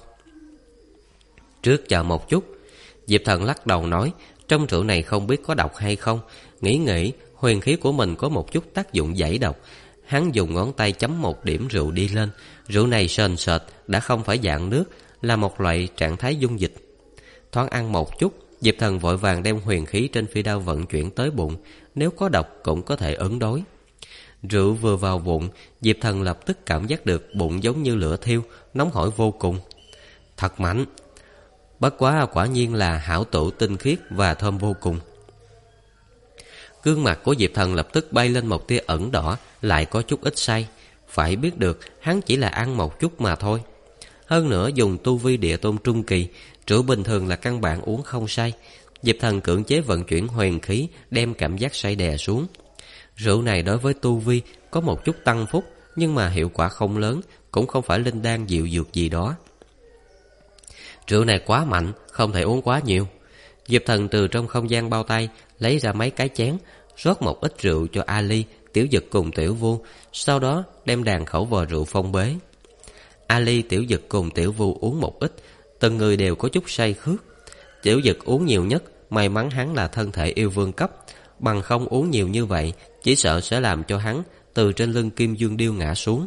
Trước chờ một chút. Diệp Thần lắc đầu nói, trong rượu này không biết có độc hay không. Nghĩ, huyền khí của mình có một chút tác dụng giải độc. Hắn dùng ngón tay chấm một điểm rượu đi lên. Rượu này sền sệt, đã không phải dạng nước, là một loại trạng thái dung dịch. Thoáng ăn một chút, Diệp Thần vội vàng đem huyền khí trên phi đao vận chuyển tới bụng. Nếu có độc cũng có thể ứng đối. Rượu vừa vào bụng, Diệp Thần lập tức cảm giác được bụng giống như lửa thiêu, nóng hổi vô cùng. Thật mạnh. Bất quá quả nhiên là hảo tụ tinh khiết và thơm vô cùng. Gương mặt của Diệp Thần lập tức bay lên một tia ẩn đỏ, lại có chút ít say. Phải biết được hắn chỉ là ăn một chút mà thôi. Hơn nữa dùng tu vi địa tôn trung kỳ, rượu bình thường là căn bản uống không say. Diệp Thần cưỡng chế vận chuyển huyền khí, đem cảm giác say đè xuống. Rượu này đối với tu vi có một chút tăng phúc, nhưng mà hiệu quả không lớn, cũng không phải linh đan dịu dược gì đó. Rượu này quá mạnh, không thể uống quá nhiều. Diệp Thần từ trong không gian bao tay lấy ra mấy cái chén, rót một ít rượu cho Ali, Tiểu Dực cùng Tiểu Vu, sau đó đem đàn khẩu vò rượu phong bế. Ali, Tiểu Dực cùng Tiểu Vu uống một ít, từng người đều có chút say khướt. Tiểu Dực uống nhiều nhất, may mắn hắn là thân thể yêu vương cấp, bằng không uống nhiều như vậy, chỉ sợ sẽ làm cho hắn từ trên lưng Kim Dương Điêu ngã xuống.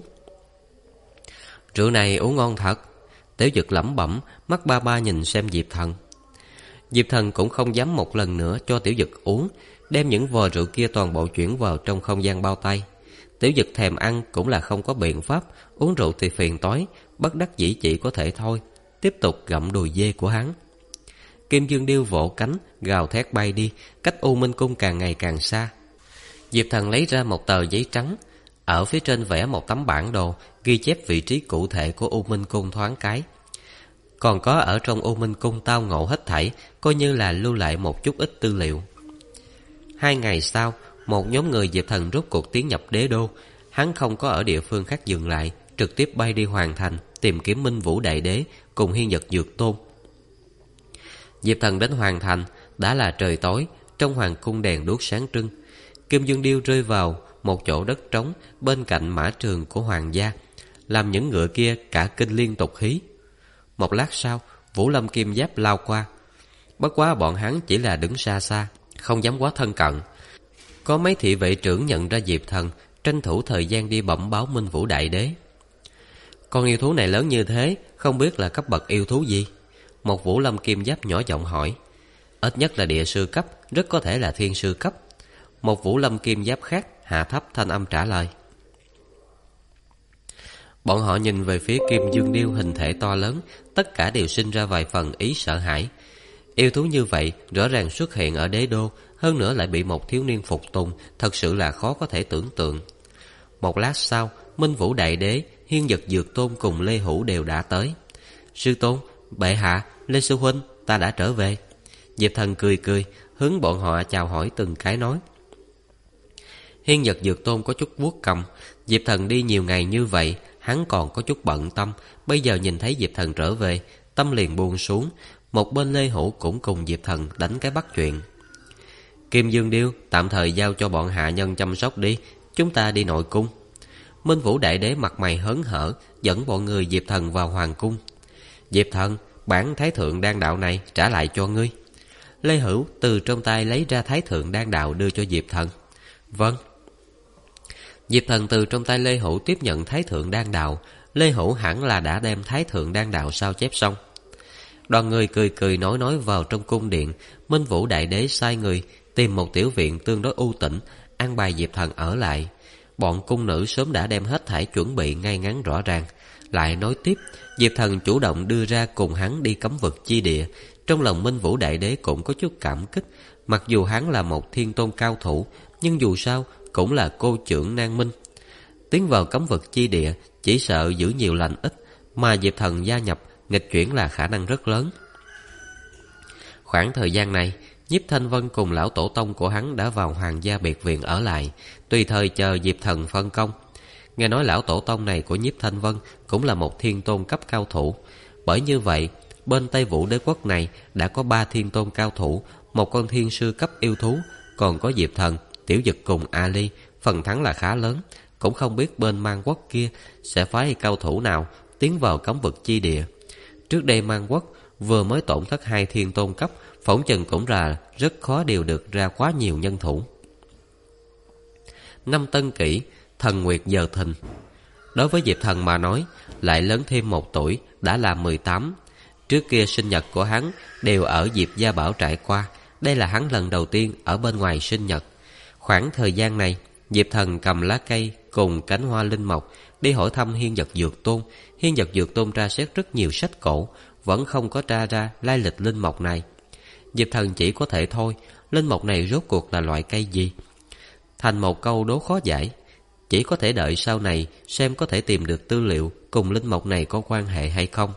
Rượu này uống ngon thật. Tiểu Dực lẩm bẩm, mắt ba nhìn xem Diệp Thần. Diệp Thần cũng không dám một lần nữa cho Tiểu Dực uống, đem những vò rượu kia toàn bộ chuyển vào trong không gian bao tay. Tiểu Dực thèm ăn cũng là không có biện pháp, uống rượu thì phiền toái, bất đắc dĩ chỉ có thể thôi, tiếp tục gặm đùi dê của hắn. Kim Dương Điêu vỗ cánh, gào thét bay đi, cách U Minh Cung càng ngày càng xa. Diệp Thần lấy ra một tờ giấy trắng, ở phía trên vẽ một tấm bản đồ, ghi chép vị trí cụ thể của U Minh Cung thoáng cái. Còn có ở trong U Minh Cung tao ngộ hết thảy, coi như là lưu lại một chút ít tư liệu. 2 ngày sau, một nhóm người Diệp Thần rốt cuộc tiến nhập đế đô. Hắn không có ở địa phương khác dừng lại, trực tiếp bay đi Hoàng Thành tìm kiếm Minh Vũ Đại Đế cùng Hiên Nhật Dược Tôn. Diệp Thần đến Hoàng Thành đã là trời tối, trong hoàng cung đèn đuốc sáng trưng. Kim Dương Điêu rơi vào một chỗ đất trống bên cạnh mã trường của hoàng gia, làm những ngựa kia cả kinh liên tục hí. Một lát sau, Vũ Lâm Kim Giáp lao qua. Bất quá bọn hắn chỉ là đứng xa xa, không dám quá thân cận. Có mấy thị vệ trưởng nhận ra Diệp Thần, tranh thủ thời gian đi bẩm báo Minh Vũ Đại Đế. Con yêu thú này lớn như thế, không biết là cấp bậc yêu thú gì? Một Vũ Lâm Kim Giáp nhỏ giọng hỏi. Ít nhất là địa sư cấp, rất có thể là thiên sư cấp. Một Vũ Lâm Kim Giáp khác hạ thấp thanh âm trả lời. Bọn họ nhìn về phía Kim Dương Điêu hình thể to lớn, tất cả đều sinh ra vài phần ý sợ hãi. Yêu thú như vậy rõ ràng xuất hiện ở đế đô, hơn nữa lại bị một thiếu niên phục tùng, thật sự là khó có thể tưởng tượng. Một lát sau, Minh Vũ Đại Đế, Hiên Nhật Dược Tôn cùng Lê Hữu đều đã tới. Sư tôn, bệ hạ, Lê sư huynh, ta đã trở về. Diệp Thần cười, hướng bọn họ chào hỏi từng cái nói. Hiên Nhật Dược Tôn có chút vuốt cầm. Diệp Thần đi nhiều ngày như vậy, hắn còn có chút bận tâm. Bây giờ nhìn thấy Diệp Thần trở về, tâm liền buông xuống. Một bên Lê Hữu cũng cùng Diệp Thần đánh cái bắt chuyện. Kim Dương Điêu, tạm thời giao cho bọn hạ nhân chăm sóc đi, chúng ta đi nội cung. Minh Vũ Đại Đế mặt mày hớn hở, dẫn bọn người Diệp Thần vào hoàng cung. Diệp Thần, bản thái thượng đan đạo này trả lại cho ngươi. Lê Hữu từ trong tay lấy ra Thái Thượng Đan Đạo đưa cho Diệp Thần. Vâng. Diệp Thần từ trong tay Lê Hữu tiếp nhận Thái Thượng Đan Đạo. Lê Hữu hẳn là đã đem Thái Thượng Đan Đạo sao chép xong. Đoàn người cười cười nói vào trong cung điện. Minh Vũ Đại Đế sai người tìm một tiểu viện tương đối u tĩnh, an bài Diệp Thần ở lại. Bọn cung nữ sớm đã đem hết thảy chuẩn bị ngay ngắn rõ ràng. Lại nói tiếp, Diệp Thần chủ động đưa ra cùng hắn đi cấm vực chi địa. Trong lòng Minh Vũ Đại Đế cũng có chút cảm kích. Mặc dù hắn là một thiên tôn cao thủ, nhưng dù sao cũng là cô trưởng Nan Minh. Tiến vào cấm vực chi địa chỉ sợ giữ nhiều lành ít, mà Diệp Thần gia nhập nghịch chuyển là khả năng rất lớn. Khoảng thời gian này, Nhiếp Thanh Vân cùng lão tổ tông của hắn đã vào Hoàng gia biệt viện ở lại, tùy thời chờ Diệp Thần phân công. Nghe nói lão tổ tông này của Nhiếp Thanh Vân cũng là một thiên tôn cấp cao thủ. Bởi như vậy, bên Tây Vũ Đế quốc này đã có 3 thiên tôn cao thủ, một con thiên sư cấp yêu thú, còn có Diệp Thần, Tiểu Dực cùng Ali, phần thắng là khá lớn. Cũng không biết bên Mang Quốc kia sẽ phái cao thủ nào tiến vào cấm vực chi địa. Trước đây Mang Quốc vừa mới tổn thất 2 thiên tôn cấp, phỏng chừng cũng là rất khó điều được ra quá nhiều nhân thủ. Năm Tân Kỷ, Thần Nguyệt giờ thìn. Đối với Diệp Thần mà nói, lại lớn thêm 1 tuổi, đã là 18. Trước kia sinh nhật của hắn đều ở Diệp Gia Bảo trải qua. Đây là hắn lần đầu tiên ở bên ngoài sinh nhật. Khoảng thời gian này, Diệp Thần cầm lá cây cùng cánh hoa linh mộc đi hỏi thăm Hiên Vật Dược Tôn. Hiên Vật Dược Tôn tra xét rất nhiều sách cổ, vẫn không có tra ra lai lịch linh mộc này. Diệp Thần chỉ có thể thôi, linh mộc này rốt cuộc là loại cây gì? Thành một câu đố khó giải. Chỉ có thể đợi sau này xem có thể tìm được tư liệu cùng linh mộc này có quan hệ hay không.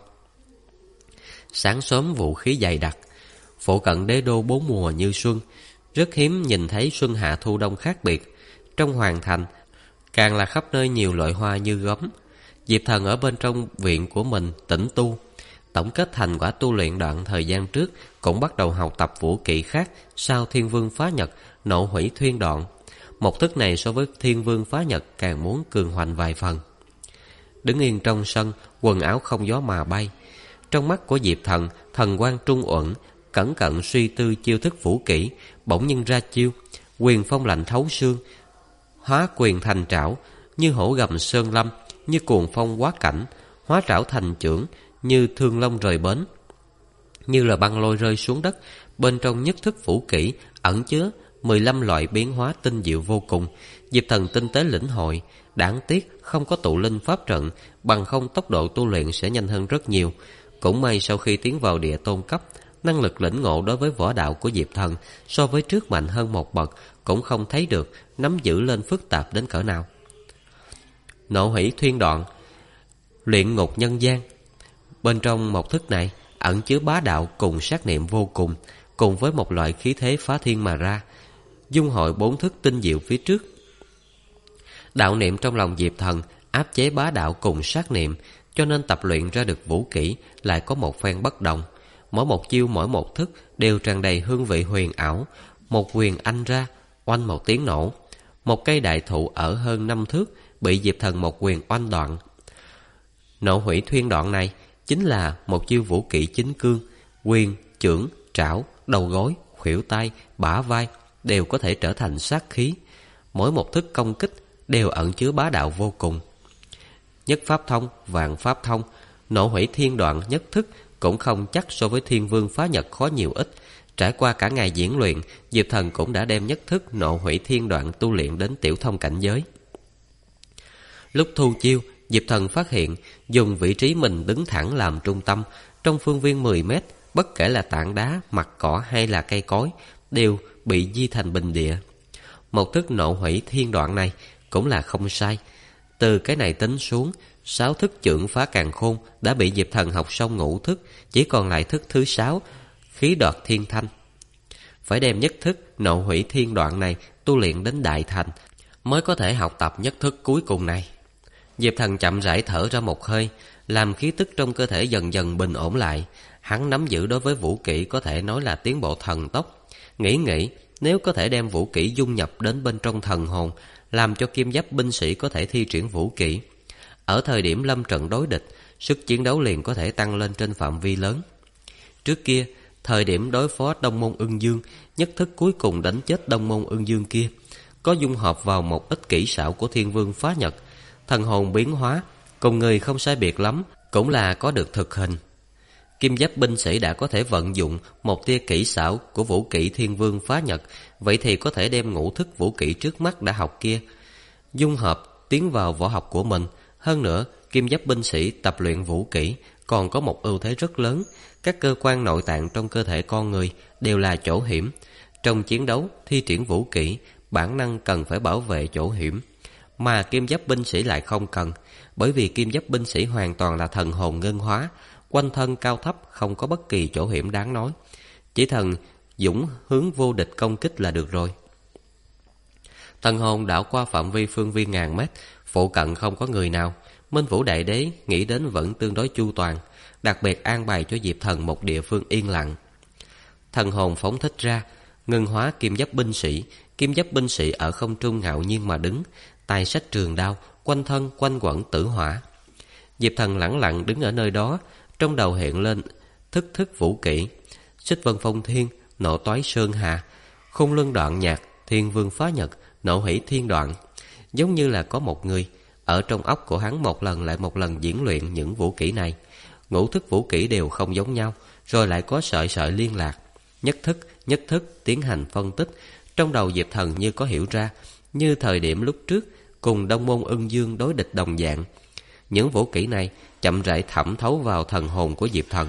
Sáng sớm vũ khí dày đặc, phụ cận đế đô 4 mùa như xuân, rất hiếm nhìn thấy xuân hạ thu đông khác biệt. Trong hoàng thành càng là khắp nơi nhiều loại hoa như gấm. Diệp Thần ở bên trong viện của mình tĩnh tu, tổng kết thành quả tu luyện đoạn thời gian trước, cũng bắt đầu học tập vũ kỹ khác sau Thiên Vương Phá Nhật, Nộ Hủy Thuyên Đoạn. Một thức này so với Thiên Vương Phá Nhật càng muốn cường hoành vài phần. Đứng yên trong sân, quần áo không gió mà bay. Trong mắt của Diệp Thần, thần quang trung uẩn, cẩn cẩn suy tư chiêu thức vũ kỹ, bỗng nhiên ra chiêu, quyền phong lạnh thấu xương, hóa quyền thành trảo, như hổ gầm sơn lâm, như cuồng phong quá cảnh, hóa trảo thành chưởng, như thương long rời bến, như là băng lôi rơi xuống đất. Bên trong nhất thức vũ kỹ ẩn chứa 15 loại biến hóa tinh diệu vô cùng. Diệp Thần tinh tế lĩnh hội, đáng tiếc không có tụ linh pháp trận, bằng không tốc độ tu luyện sẽ nhanh hơn rất nhiều. Cũng may sau khi tiến vào địa tôn cấp, năng lực lĩnh ngộ đối với võ đạo của Diệp Thần so với trước mạnh hơn một bậc, cũng không thấy được nắm giữ lên phức tạp đến cỡ nào. Nộ Hủy Thuyên Đoạn, luyện ngục nhân gian. Bên trong một thức này ẩn chứa bá đạo cùng sát niệm vô cùng, cùng với một loại khí thế phá thiên mà ra, dung hội 4 thức tinh diệu phía trước. Đạo niệm trong lòng Diệp Thần áp chế bá đạo cùng sát niệm, cho nên tập luyện ra được vũ kỹ lại có một phen bất đồng. Mỗi một chiêu mỗi một thức đều tràn đầy hương vị huyền ảo. Một quyền anh ra, oanh một tiếng nổ. Một cây đại thụ ở hơn 5 thước bị Diệp Thần một quyền oanh đoạn. Nộ Hủy Thuyên Đoạn này chính là một chiêu vũ kỹ chính cương, quyền, chưởng, trảo, đầu gối, khuỷu tay, bả vai đều có thể trở thành sát khí. Mỗi một thức công kích đều ẩn chứa bá đạo vô cùng. Nhất pháp thông, vạn pháp thông. Nộ Hủy Thiên Đoạn nhất thức cũng không chắc so với Thiên Vương Phá Nhật khó nhiều ít. Trải qua cả ngày diễn luyện, Diệp Thần cũng đã đem nhất thức Nộ Hủy Thiên Đoạn tu luyện đến tiểu thông cảnh giới. Lúc thu chiêu, Diệp Thần phát hiện dùng vị trí mình đứng thẳng làm trung tâm, trong phương viên 10 mét, bất kể là tảng đá, mặt cỏ hay là cây cối đều bị di thành bình địa. Một thức Nộ Hủy Thiên Đoạn này cũng là không sai. Từ cái này tính xuống, 6 thức chưởng phá càn khôn đã bị Diệp Thần học xong ngũ thức, chỉ còn lại thức thứ 6, khí đoạt thiên thanh. Phải đem nhất thức Nộ Hủy Thiên Đoạn này tu luyện đến đại thành mới có thể học tập nhất thức cuối cùng này. Diệp Thần chậm rãi thở ra một hơi, làm khí tức trong cơ thể dần dần bình ổn lại. Hắn nắm giữ đối với vũ kỹ có thể nói là tiến bộ thần tốc. Nghĩ nếu có thể đem vũ kỹ dung nhập đến bên trong thần hồn, làm cho kim giáp binh sĩ có thể thi triển vũ kỹ, ở thời điểm lâm trận đối địch, sức chiến đấu liền có thể tăng lên trên phạm vi lớn. Trước kia Thời điểm đối phó Đông Môn Ưng Dương, nhất thức cuối cùng đánh chết Đông Môn Ưng Dương kia có dung hợp vào một ít kỹ xảo của Thiên Vương Phá Nhật. Thần hồn biến hóa cùng người không sai biệt lắm, cũng là có được thực hình. Kim giáp binh sĩ đã có thể vận dụng một tia kỹ xảo của vũ kỹ Thiên Vương Phá Nhật, vậy thì có thể đem ngũ thức vũ kỹ trước mắt đã học kia dung hợp tiến vào võ học của mình. Hơn nữa, kim giáp binh sĩ tập luyện vũ kỹ còn có một ưu thế rất lớn. Các cơ quan nội tạng trong cơ thể con người đều là chỗ hiểm. Trong chiến đấu, thi triển vũ kỹ, bản năng cần phải bảo vệ chỗ hiểm, mà kim giáp binh sĩ lại không cần. Bởi vì kim giáp binh sĩ hoàn toàn là thần hồn ngân hóa, quanh thân cao thấp không có bất kỳ chỗ hiểm đáng nói. Chỉ thần dũng hướng vô địch công kích là được rồi. Thần hồn đảo qua phạm vi phương viên ngàn mét, phụ cận không có người nào. Minh Vũ Đại Đế nghĩ đến vẫn tương đối chu toàn, đặc biệt an bài cho Diệp Thần một địa phương yên lặng. Thần hồn phóng thích ra, ngưng hóa kim giáp binh sĩ. Kim giáp binh sĩ ở không trung ngạo nhiên mà đứng, tay xách trường đao, quanh thân quanh quẩn tử hỏa. Diệp Thần lẳng lặng đứng ở nơi đó, trong đầu hiện lên thức vũ kỹ: Xích Vân Phong Thiên, Nộ Toái Sơn Hà, Khôn Luân Đoạn Nhạc, Thiên Vương Phá Nhật, Nộ Hủy Thiên Đoạn. Giống như là có một người ở trong óc của hắn một lần lại một lần diễn luyện những vũ kỹ này. Ngũ thức vũ kỹ đều không giống nhau, rồi lại có sợi sợi liên lạc. Nhất thức tiến hành phân tích. Trong đầu Diệp Thần như có hiểu ra, như thời điểm lúc trước cùng Đông Môn Ưng Dương đối địch đồng dạng. Những vũ kỹ này chậm rãi thẩm thấu vào thần hồn của Diệp Thần.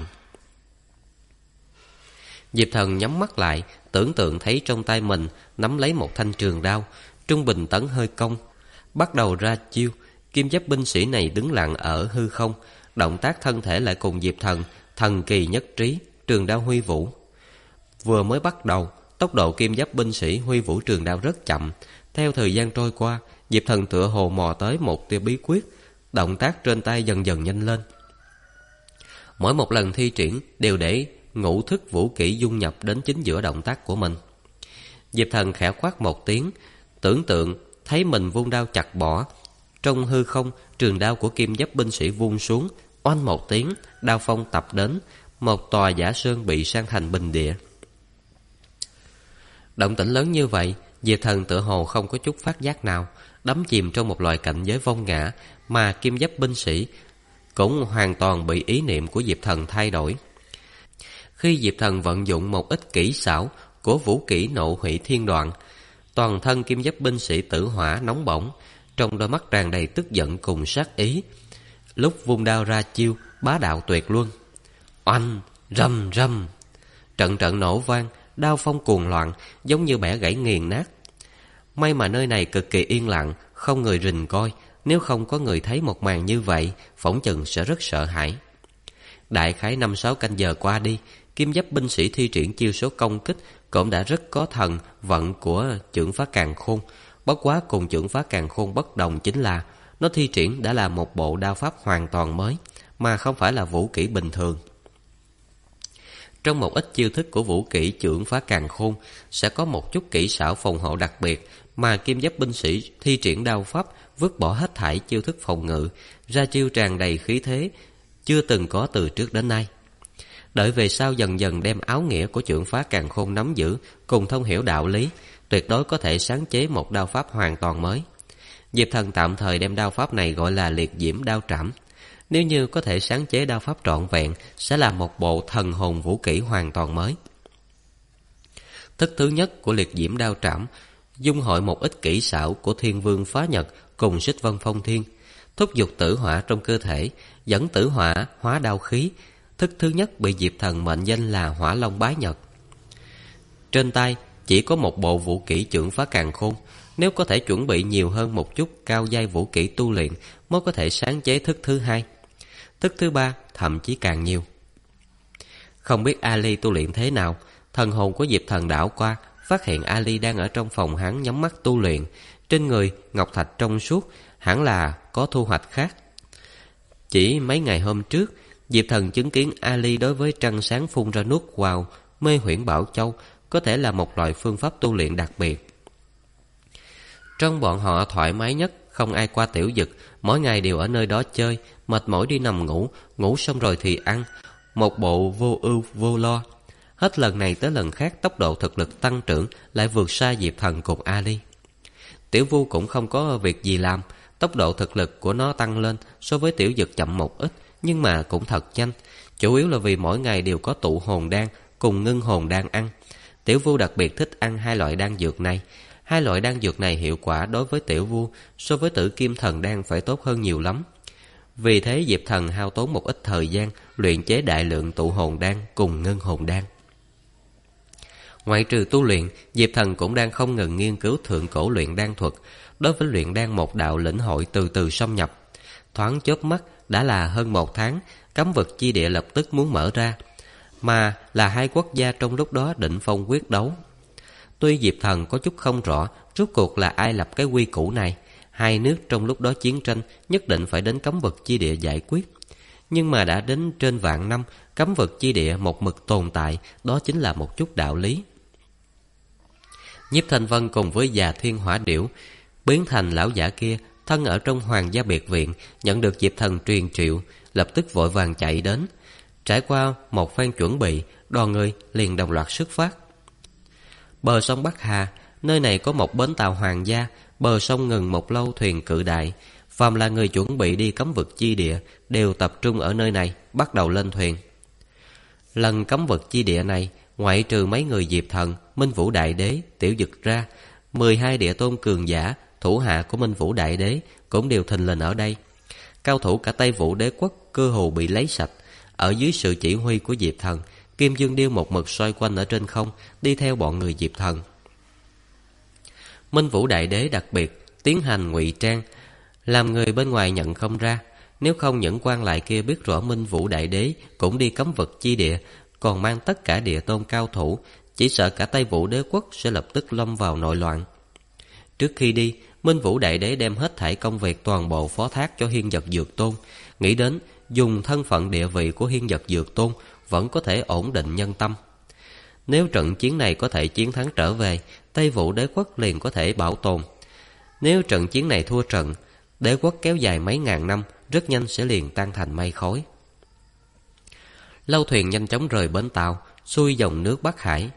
Diệp Thần nhắm mắt lại, tưởng tượng thấy trong tay mình nắm lấy một thanh trường đao, trung bình tấn hơi cong, bắt đầu ra chiêu. Kim giáp binh sĩ này đứng lặng ở hư không, động tác thân thể lại cùng Diệp Thần thần kỳ nhất trí, trường đao huy vũ. Vừa mới bắt đầu, tốc độ kim giáp binh sĩ huy vũ trường đao rất chậm. Theo thời gian trôi qua, Diệp Thần tựa hồ mò tới một tia bí quyết, động tác trên tay dần dần nhanh lên. Mỗi một lần thi triển đều để ngũ thức vũ kỹ dung nhập đến chính giữa động tác của mình. Diệp Thần khẽ quát một tiếng, tưởng tượng thấy mình vung đao chặt bỏ. Trong hư không, trường đao của kim giáp binh sĩ vung xuống, oanh một tiếng, đao phong tập đến, một tòa giả sơn bị san thành bình địa. Động tĩnh lớn như vậy, Diệp Thần tựa hồ không có chút phát giác nào, đắm chìm trong một loại cảnh giới vong ngã, mà kim giáp binh sĩ cũng hoàn toàn bị ý niệm của Diệp Thần thay đổi. Khi Diệp Thần vận dụng một ít kỹ xảo của vũ kỹ Nộ Hủy Thiên Đoạn, toàn thân kim giáp binh sĩ tử hỏa nóng bỏng, trong đôi mắt tràn đầy tức giận cùng sát ý. Lúc vung đao ra chiêu, bá đạo tuyệt luân. Oanh, rầm rầm, trận trận nổ vang, đao phong cuồng loạn, giống như bẻ gãy nghiền nát. May mà nơi này cực kỳ yên lặng, không người rình coi. Nếu không có người thấy một màn như vậy, phỏng chừng sẽ rất sợ hãi. Đại khái 5-6 canh giờ qua đi, kim giáp binh sĩ thi triển chiêu số công kích cũng đã rất có thần vận của Chưởng Phá Càn Khôn. Bất quá cùng Chưởng Phá Càn Khôn bất đồng chính là nó thi triển đã là một bộ đao pháp hoàn toàn mới, mà không phải là vũ kỹ bình thường. Trong một ít chiêu thức của vũ kỹ Chưởng Phá Càn Khôn sẽ có một chút kỹ xảo phòng hộ đặc biệt, mà kim giáp binh sĩ thi triển đao pháp vứt bỏ hết thảy chiêu thức phòng ngự, ra chiêu tràn đầy khí thế, chưa từng có từ trước đến nay. Đợi về sau dần dần đem áo nghĩa của Chưởng Phá Càn Khôn nắm giữ, cùng thông hiểu đạo lý, tuyệt đối có thể sáng chế một đao pháp hoàn toàn mới. Diệp Thần tạm thời đem đao pháp này gọi là Liệt Diễm Đao Trảm. Nếu như có thể sáng chế đao pháp trọn vẹn, sẽ là một bộ thần hồn vũ kỹ hoàn toàn mới. Thức thứ nhất của Liệt Diễm Đao Trảm dung hội một ít kỹ xảo của Thiên Vương Phá Nhật cùng Xích Vân Phong Thiên, thúc giục tử hỏa trong cơ thể, dẫn tử hỏa hóa đao khí. Thức thứ nhất bị Diệp Thần mệnh danh là Hỏa Long Bái Nhật. Trên tay chỉ có một bộ vũ kỹ Chưởng Phá Càn Khôn, nếu có thể chuẩn bị nhiều hơn một chút cao giai vũ kỹ tu luyện mới có thể sáng chế thức thứ hai, thức thứ ba, thậm chí càng nhiều. Không biết Ali tu luyện thế nào, thần hồn của Diệp Thần đảo qua, phát hiện Ali đang ở trong phòng hắn nhắm mắt tu luyện, trên người ngọc thạch trong suốt, hẳn là có thu hoạch khác. Chỉ mấy ngày hôm trước, Diệp Thần chứng kiến Ali đối với trăng sáng phun ra nuốt vào Mê Huyễn Bảo Châu, có thể là một loại phương pháp tu luyện đặc biệt. Trong bọn họ thoải mái nhất, không ai qua tiểu dực, mỗi ngày đều ở nơi đó chơi, mệt mỏi đi nằm ngủ, ngủ xong rồi thì ăn, một bộ vô ưu vô lo. Hết lần này tới lần khác tốc độ thực lực tăng trưởng lại vượt xa Diệp Thần cùng Ali. Tiểu Vu cũng không có việc gì làm, tốc độ thực lực của nó tăng lên so với Tiểu Dực chậm một ít, nhưng mà cũng thật nhanh. Chủ yếu là vì mỗi ngày đều có tụ hồn đan cùng ngưng hồn đan ăn. Tiểu Vu đặc biệt thích ăn hai loại đan dược này. Hai loại đan dược này hiệu quả đối với Tiểu Vu so với Tử Kim Thần đan phải tốt hơn nhiều lắm. Vì thế Diệp Thần hao tốn một ít thời gian luyện chế đại lượng tụ hồn đan cùng ngưng hồn đan. Ngoại trừ tu luyện, Diệp Thần cũng đang không ngừng nghiên cứu thượng cổ luyện đan thuật. Đối với luyện đan một đạo lĩnh hội từ từ xâm nhập. Thoáng chớp mắt đã là hơn 1 tháng, cấm vực chi địa lập tức muốn mở ra, mà là hai quốc gia trong lúc đó định phong quyết đấu. Tuy Diệp Thần có chút không rõ rốt cuộc là ai lập cái quy củ này, hai nước trong lúc đó chiến tranh nhất định phải đến cấm vực chi địa giải quyết. Nhưng mà đã đến trên vạn năm, cấm vực chi địa một mực tồn tại, đó chính là một chút đạo lý. Nhiếp Thanh Vân cùng với già Thiên Hỏa Điểu biến thành lão giả kia, thân ở trong hoàng gia biệt viện, nhận được Diệp Thần truyền triệu, lập tức vội vàng chạy đến. Trải qua một phen chuẩn bị, đoàn người liền đồng loạt xuất phát. Bờ sông Bắc Hà, nơi này có một bến tàu hoàng gia, bờ sông ngừng một lâu thuyền cự đại. Phàm là người chuẩn bị đi cấm vực chi địa đều tập trung ở nơi này, bắt đầu lên thuyền. Lần cấm vực chi địa này, ngoại trừ mấy người Diệp Thần, Minh Vũ Đại Đế, Tiểu Dực ra, 12 địa tôn cường giả thủ hạ của Minh Vũ Đại Đế cũng đều thình lình ở đây. Cao thủ cả Tây Vũ Đế quốc cơ hồ bị lấy sạch. Ở dưới sự chỉ huy của Diệp Thần, Kim Dương Điêu một mực xoay quanh ở trên không, đi theo bọn người Diệp Thần. Minh Vũ Đại Đế đặc biệt tiến hành ngụy trang, làm người bên ngoài nhận không ra. Nếu không những quan lại kia biết rõ Minh Vũ Đại Đế cũng đi cấm vực chi địa, còn mang tất cả địa tôn cao thủ, chỉ sợ cả Tây Vũ Đế quốc sẽ lập tức lâm vào nội loạn. Trước khi đi, Minh Vũ Đại Đế đem hết thảy công việc toàn bộ phó thác cho Hiên Vật Dược Tôn, nghĩ đến dùng thân phận địa vị của Hiên Vật Dược Tôn vẫn có thể ổn định nhân tâm. Nếu trận chiến này có thể chiến thắng trở về, Tây Vũ Đế quốc liền có thể bảo tồn. Nếu trận chiến này thua trận, đế quốc kéo dài mấy ngàn năm, rất nhanh sẽ liền tan thành mây khói. Lâu thuyền nhanh chóng rời bến tàu, xuôi dòng nước Bắc Hải.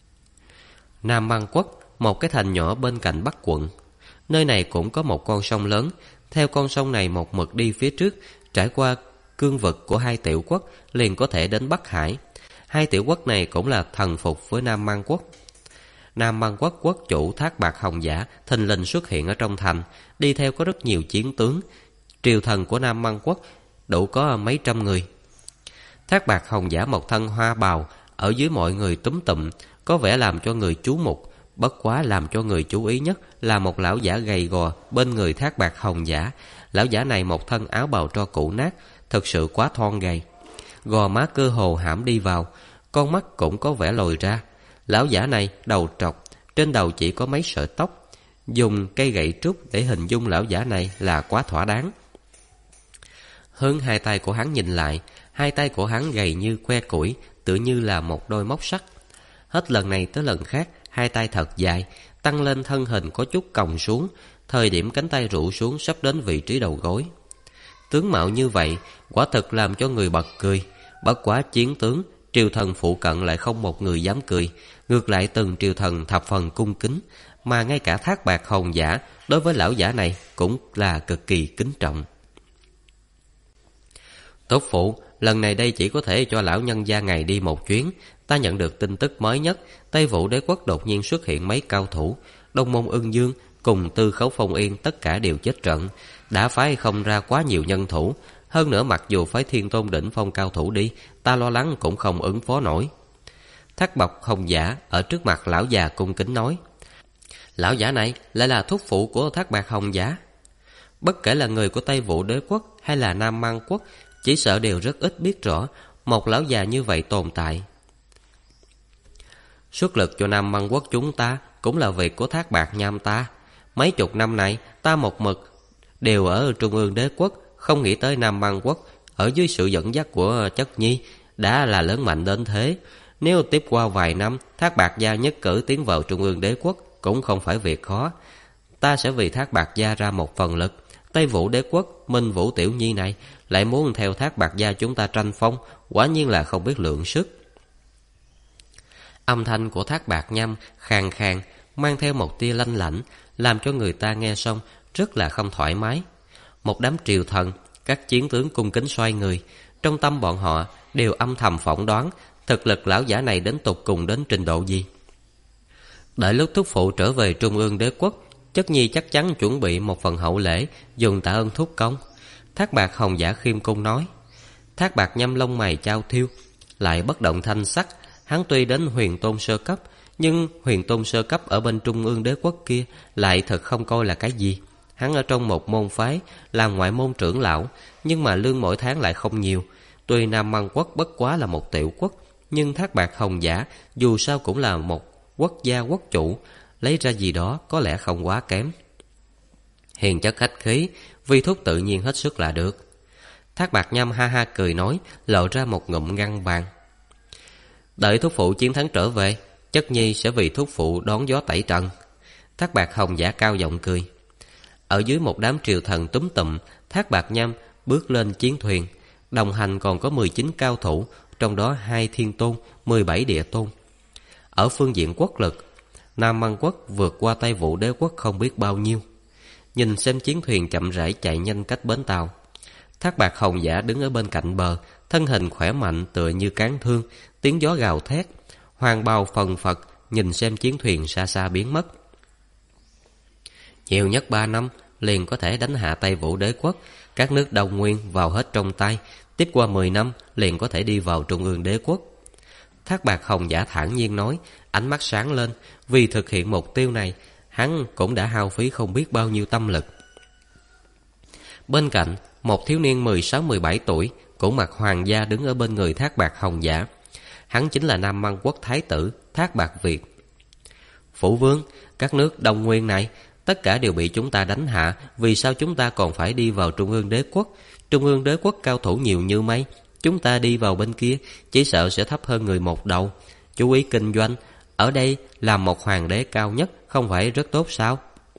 Nam Mang Quốc, một cái thành nhỏ bên cạnh Bắc quận. Nơi này cũng có một con sông lớn. Theo con sông này một mực đi phía trước, trải qua cương vực của hai tiểu quốc, liền có thể đến Bắc Hải. Hai tiểu quốc này cũng là thần phục với Nam Mang Quốc. Nam Mang Quốc quốc chủ Thác Bạt Hồng Giả thình lình xuất hiện ở trong thành, đi theo có rất nhiều chiến tướng. Triều thần của Nam Mang Quốc đủ có mấy trăm người. Thác Bạt Hồng Giả một thân hoa bào, ở dưới mọi người túm tụm, có vẻ làm cho người chú mục. Bất quá làm cho người chú ý nhất là một lão giả gầy gò bên người Thác Bạt Hồng Giả. Lão giả này một thân áo bào tro cũ nát, thật sự quá thon gầy. Gò má cơ hồ hãm đi vào, con mắt cũng có vẻ lồi ra. Lão giả này đầu trọc, trên đầu chỉ có mấy sợi tóc. Dùng cây gậy trúc để hình dung lão giả này là quá thỏa đáng. Hướng hai tay của hắn nhìn lại, hai tay của hắn gầy như que củi, tựa như là một đôi móc sắt. Hết lần này tới lần khác, hai tay thật dài, tăng lên thân hình có chút còng xuống, thời điểm cánh tay rũ xuống sắp đến vị trí đầu gối. Tướng mạo như vậy, quả thực làm cho người bật cười. Bất quá chiến tướng, triều thần phụ cận lại không một người dám cười. Ngược lại từng triều thần thập phần cung kính, mà ngay cả Thác Bạt Hồng Giả đối với lão giả này cũng là cực kỳ kính trọng. Tốt phụ, lần này đây chỉ có thể cho lão nhân gia ngài đi một chuyến. Ta nhận được tin tức mới nhất, Tây Vũ Đế quốc đột nhiên xuất hiện mấy cao thủ. Đông Môn Ưng Dương cùng Tư Khấu Phong Yên tất cả đều chết trận, đã phái không ra quá nhiều nhân thủ. Hơn nữa mặc dù phái Thiên Tôn đỉnh phong cao thủ đi, ta lo lắng cũng không ứng phó nổi. Thác Bạt Hồng Giả ở trước mặt lão già cung kính nói. Lão giả này lại là thúc phụ của Thác Bạt Hồng Giả. Bất kể là người của Tây Vũ Đế quốc hay là Nam Mang Quốc, chỉ sợ đều rất ít biết rõ một lão già như vậy tồn tại. Xuất lực cho Nam Mang Quốc chúng ta cũng là việc của Thác Bạt Nham ta. Mấy chục năm nay ta một mực đều ở Trung ương Đế quốc, không nghĩ tới Nam Mang Quốc ở dưới sự dẫn dắt của chất nhi đã là lớn mạnh đến thế. Nếu tiếp qua vài năm Thác Bạt gia nhất cử tiến vào Trung ương Đế quốc cũng không phải việc khó. Ta sẽ vì Thác Bạt gia ra một phần lực. Tây Vũ Đế quốc Minh Vũ Tiểu Nhi này lại muốn theo Thác Bạt gia chúng ta tranh phong, quả nhiên là không biết lượng sức. Âm thanh của Thác Bạt Nhâm khàn khàn, mang theo một tia lanh lảnh, làm cho người ta nghe xong rất là không thoải mái. Một đám triều thần, các chiến tướng cung kính xoay người. Trong tâm bọn họ đều âm thầm phỏng đoán thực lực lão giả này đến tột cùng đến trình độ gì. Đợi lúc thúc phụ trở về Trung ương đế quốc, Chất Nhi chắc chắn chuẩn bị một phần hậu lễ dùng tạ ơn thúc công. Thác Bạt Hồng Giả khiêm cung nói. Thác Bạt Nhâm lông mày chao thiêu, lại bất động thanh sắc. Hắn tuy đến huyền tôn sơ cấp, nhưng huyền tôn sơ cấp ở bên Trung ương đế quốc kia lại thật không coi là cái gì. Hắn ở trong một môn phái làm ngoại môn trưởng lão, nhưng mà lương mỗi tháng lại không nhiều. Tuy Nam Măng quốc bất quá là một tiểu quốc, nhưng Thác Bạt Hồng Giả dù sao cũng là một quốc gia quốc chủ, lấy ra gì đó có lẽ không quá kém. Hiền chất khách khí, vi thúc tự nhiên hết sức là được. Thác Bạt Nhâm ha ha cười nói, lộ ra một ngụm ngăn vàng. Đợi thúc phụ chiến thắng trở về, Chất Nhi sẽ vì thúc phụ đón gió tẩy trần. Thác Bạt Hồng Giả cao giọng cười. Ở dưới một đám triều thần túm tụm, Thác Bạt Nhâm bước lên chiến thuyền. Đồng hành còn có 19 cao thủ, trong đó 2 thiên tôn, 17 địa tôn. Ở phương diện quốc lực, Nam Măng quốc vượt qua Tây Vũ đế quốc không biết bao nhiêu. Nhìn xem chiến thuyền chậm rãi chạy nhanh cách bến tàu, Thác Bạt Hồng Giả đứng ở bên cạnh bờ, thân hình khỏe mạnh tựa như cán thương, tiếng gió gào thét, hoàng bào phần phật, nhìn xem chiến thuyền xa xa biến mất. Nhiều nhất 3 năm liền có thể đánh hạ Tây Vũ đế quốc, các nước Đông Nguyên vào hết trong tay. Tiếp qua 10 năm liền có thể đi vào Trung ương đế quốc. Thác Bạt Hồng Giả thản nhiên nói, ánh mắt sáng lên. Vì thực hiện mục tiêu này, hắn cũng đã hao phí không biết bao nhiêu tâm lực. Bên cạnh, một thiếu niên 16-17 tuổi, cũng mặc hoàng gia đứng ở bên người Thác Bạt Hồng Giả. Hắn chính là Nam Măng quốc thái tử Thác Bạt Việt. Phụ vương, các nước Đông Nguyên này tất cả đều bị chúng ta đánh hạ, vì sao chúng ta còn phải đi vào Trung ương đế quốc? Trung ương đế quốc cao thủ nhiều như mây, chúng ta đi vào bên kia chỉ sợ sẽ thấp hơn người một đầu. Chú ý kinh doanh, ở đây làm một hoàng đế cao nhất không phải rất tốt sao?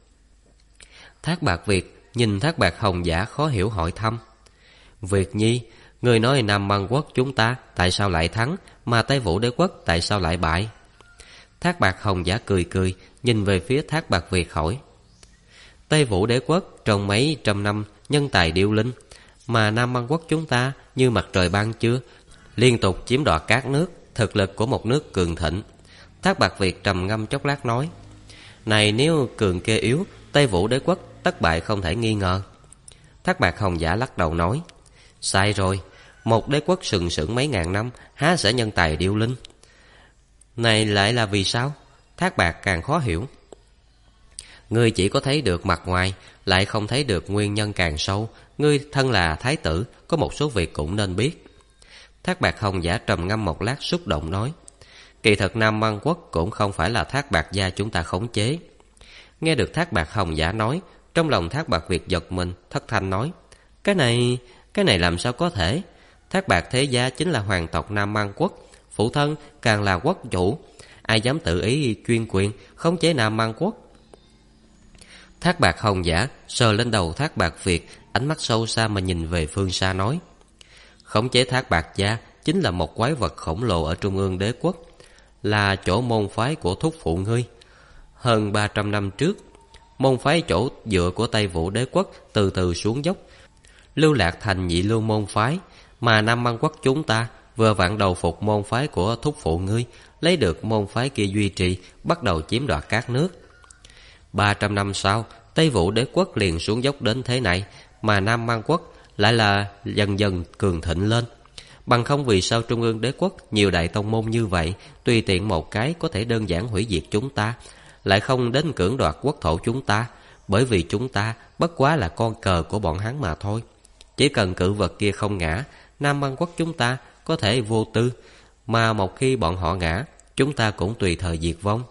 Thác Bạt Việt nhìn Thác Bạt Hồng Giả khó hiểu hỏi thăm. Việt Nhi, người nói Nam Măng quốc chúng ta tại sao lại thắng, mà Tây Vũ đế quốc tại sao lại bại? Thác Bạt Hồng Giả cười cười, nhìn về phía Thác Bạt Việt hỏi. Tây Vũ đế quốc trong mấy trăm năm nhân tài điêu linh, mà Nam Măng quốc chúng ta như mặt trời ban trưa, liên tục chiếm đoạt các nước, thực lực của một nước cường thịnh. Thác Bạt Việt trầm ngâm chốc lát nói. Này nếu cường kê yếu, Tây Vũ đế quốc thất bại không thể nghi ngờ. Thác Bạt Hồng Giả lắc đầu nói. Sai rồi, một đế quốc sừng sững mấy ngàn năm há sẽ nhân tài điêu linh? Này lại là vì sao? Thác Bạt càng khó hiểu. Ngươi chỉ có thấy được mặt ngoài, lại không thấy được nguyên nhân càng sâu. Ngươi thân là thái tử, có một số việc cũng nên biết. Thác Bạt Hồng Giả trầm ngâm một lát xúc động nói. Kỳ thật Nam Măng quốc cũng không phải là Thác Bạt gia chúng ta khống chế. Nghe được Thác Bạt Hồng Giả nói, trong lòng Thác Bạt Việt giật mình, thất thanh nói. Cái này làm sao có thể? Thác Bạt thế gia chính là hoàng tộc Nam Măng quốc, phụ thân càng là quốc chủ, ai dám tự ý chuyên quyền khống chế Nam Măng quốc? Thác Bạt Hồng Giả sờ lên đầu Thác Bạt Việt, ánh mắt sâu xa mà nhìn về phương xa nói. Khống chế Thác Bạt gia chính là một quái vật khổng lồ ở Trung ương đế quốc, là chỗ môn phái của thúc phụ ngươi. Hơn 300 năm trước, môn phái chỗ dựa của Tây Vũ đế quốc từ từ xuống dốc, lưu lạc thành nhị lưu môn phái, mà Nam Măng quốc chúng ta vừa vặn đầu phục môn phái của thúc phụ ngươi, lấy được môn phái kia duy trì, bắt đầu chiếm đoạt các nước. 300 năm sau, Tây Vũ đế quốc liền xuống dốc đến thế này, mà Nam Măng quốc lại là dần dần cường thịnh lên. Bằng không vì sao Trung ương đế quốc nhiều đại tông môn như vậy, tùy tiện một cái có thể đơn giản hủy diệt chúng ta, lại không đến cưỡng đoạt quốc thổ chúng ta, bởi vì chúng ta bất quá là con cờ của bọn hắn mà thôi. Chỉ cần cự vật kia không ngã, Nam Măng quốc chúng ta có thể vô tư, mà một khi bọn họ ngã, chúng ta cũng tùy thời diệt vong.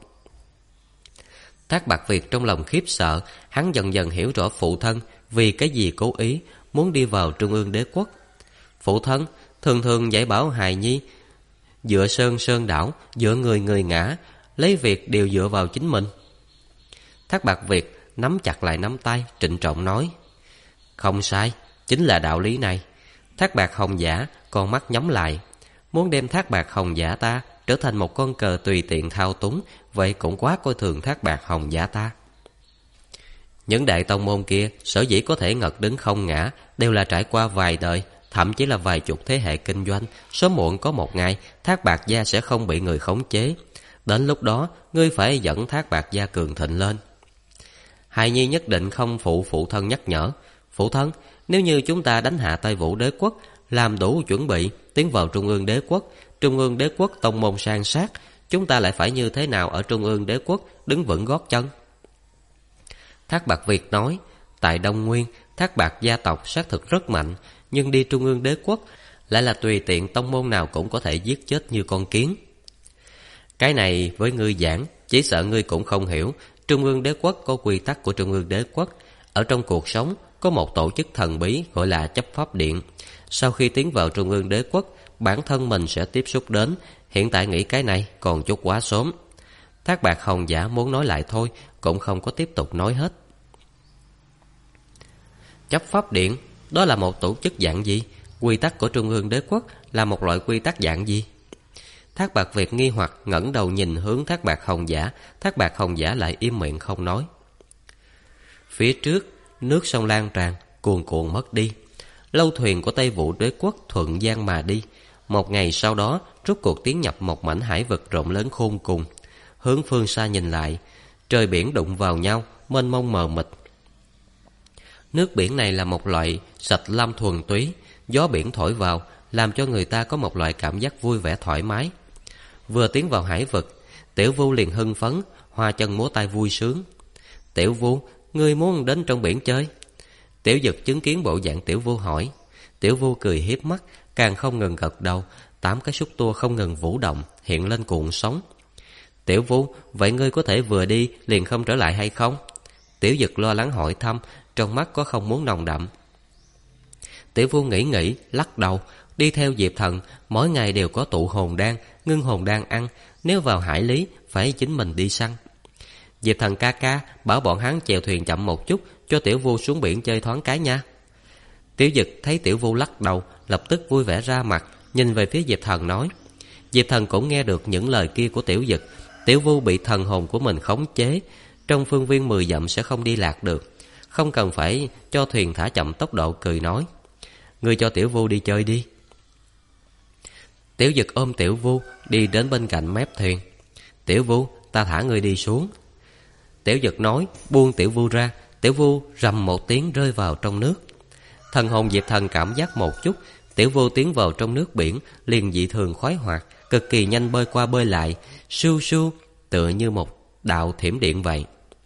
Thác Bạt Việt trong lòng khiếp sợ, hắn dần dần hiểu rõ phụ thân vì cái gì cố ý muốn đi vào Trung ương đế quốc. Phụ thân thường thường dạy bảo hài nhi dựa sơn sơn đảo, dựa người người ngã, lấy việc đều dựa vào chính mình. Thác Bạt Việt nắm chặt lại nắm tay, trịnh trọng nói. Không sai, chính là đạo lý này. Thác Bạt Hồng Giả con mắt nhắm lại, muốn đem Thác Bạt Hồng Giả ta trở thành một con cờ tùy tiện thao túng, vậy cũng quá coi thường Thác Bạt Hồng giả ta. Những đại tông môn kia sở dĩ có thể ngật đứng không ngã đều là trải qua vài đời, thậm chí là vài chục thế hệ kinh doanh. Sớm muộn có một ngày Thác Bạt gia sẽ không bị người khống chế. Đến lúc đó ngươi phải dẫn Thác Bạt gia cường thịnh lên. Hài Nhi nhất định không phụ phụ thân nhắc nhở. Phụ thân, nếu như chúng ta đánh hạ Tây Vũ Đế quốc, làm đủ chuẩn bị tiến vào Trung ương Đế quốc, Trung ương Đế quốc tông môn san sát, chúng ta lại phải như thế nào ở Trung ương Đế quốc đứng vững gót chân? Thác Bạt Việt nói, tại Đông Nguyên, Thác Bạt gia tộc xác thực rất mạnh, nhưng đi Trung ương Đế quốc lại là tùy tiện tông môn nào cũng có thể giết chết như con kiến. Cái này với ngươi giảng, chỉ sợ ngươi cũng không hiểu. Trung ương Đế quốc có quy tắc của Trung ương Đế quốc. Ở trong cuộc sống có một tổ chức thần bí gọi là chấp pháp điện. Sau khi tiến vào Trung ương Đế quốc, bản thân mình sẽ tiếp xúc đến. Hiện tại nghĩ cái này còn chút quá sớm. Thác Bạt Hồng giả muốn nói lại thôi, cũng không có tiếp tục nói hết. Chấp pháp điện, đó là một tổ chức dạng gì? Quy tắc của Trung ương Đế quốc là một loại quy tắc dạng gì? Thác Bạt Việt nghi hoặc ngẩng đầu nhìn hướng Thác Bạt Hồng giả. Thác Bạt Hồng giả lại im miệng không nói. Phía trước, nước sông lan tràn, cuồn cuộn mất đi. Lâu thuyền của Tây Vũ Đế quốc thuận giang mà đi. Một ngày sau đó, rốt cuộc tiến nhập một mảnh hải vực rộng lớn khôn cùng. Hướng phương xa nhìn lại, trời biển đụng vào nhau, mênh mông mờ mịt. Nước biển này là một loại sạch lam thuần túy, gió biển thổi vào, làm cho người ta có một loại cảm giác vui vẻ thoải mái. Vừa tiến vào hải vực, Tiểu Vu liền hưng phấn, hoa chân múa tay vui sướng. Tiểu Vu, ngươi muốn đến trong biển chơi? Tiểu Dực chứng kiến bộ dạng Tiểu Vu hỏi. Tiểu Vu cười hiếp mắt, càng không ngừng gật đầu. 8 cái xúc tua không ngừng vũ động, hiện lên cuộn sóng. Tiểu Vu, vậy ngươi có thể vừa đi liền không trở lại hay không? Tiểu Dực lo lắng hỏi thăm, trong mắt có không muốn nồng đậm. Tiểu Vu nghĩ, lắc đầu. Đi theo Diệp Thần, mỗi ngày đều có tụ hồn đan, ngưng hồn đan ăn. Nếu vào hải lý, phải chính mình đi săn. Diệp Thần ca ca, bảo bọn hắn chèo thuyền chậm một chút, cho Tiểu Vu xuống biển chơi thoáng cái nha. Tiểu Dực thấy Tiểu Vu lắc đầu, lập tức vui vẻ ra mặt, nhìn về phía Diệp Thần nói. Diệp Thần cũng nghe được những lời kia của Tiểu Dực. Tiểu Vu bị thần hồn của mình khống chế, trong phương viên 10 dặm sẽ không đi lạc được. Không cần phải cho thuyền thả chậm tốc độ, cười nói. Ngươi cho Tiểu Vu đi chơi đi. Tiểu Dực ôm Tiểu Vu đi đến bên cạnh mép thuyền. Tiểu Vu, ta thả ngươi đi xuống. Tiểu Dực nói, buông Tiểu Vu ra. Tiểu Vu rầm một tiếng rơi vào trong nước. Thần hồn Diệp Thần cảm giác một chút, Tiểu Vu tiến vào trong nước biển, liền dị thường khoái hoạt, cực kỳ nhanh bơi qua bơi lại, siêu siêu, tựa như một đạo thiểm điện vậy.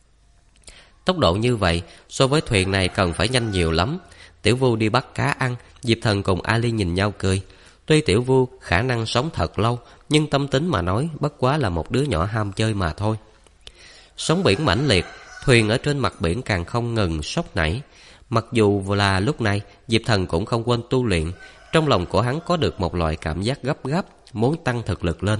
Tốc độ như vậy, so với thuyền này cần phải nhanh nhiều lắm. Tiểu Vu đi bắt cá ăn, Diệp Thần cùng Ali nhìn nhau cười. Tuy Tiểu Vu khả năng sống thật lâu, nhưng tâm tính mà nói bất quá là một đứa nhỏ ham chơi mà thôi. Sóng biển mãnh liệt, thuyền ở trên mặt biển càng không ngừng sốc nảy. Mặc dù là lúc này, Diệp Thần cũng không quên tu luyện. Trong lòng của hắn có được một loại cảm giác gấp gáp, muốn tăng thực lực lên.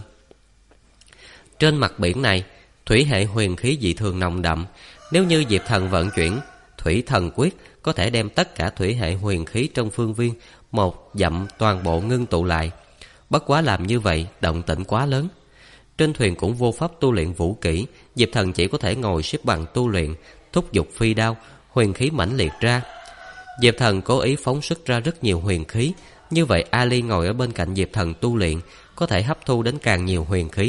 Trên mặt biển này, thủy hệ huyền khí dị thường nồng đậm. Nếu như Diệp Thần vận chuyển Thủy Thần Quyết, có thể đem tất cả thủy hệ huyền khí trong phương viên 1 dặm toàn bộ ngưng tụ lại. Bất quá làm như vậy, động tĩnh quá lớn. Trên thuyền cũng vô pháp tu luyện vũ kỹ, Diệp Thần chỉ có thể ngồi xếp bằng tu luyện, thúc giục phi đao, huyền khí mãnh liệt ra. Diệp Thần cố ý phóng xuất ra rất nhiều huyền khí, như vậy Ali ngồi ở bên cạnh Diệp Thần tu luyện, có thể hấp thu đến càng nhiều huyền khí.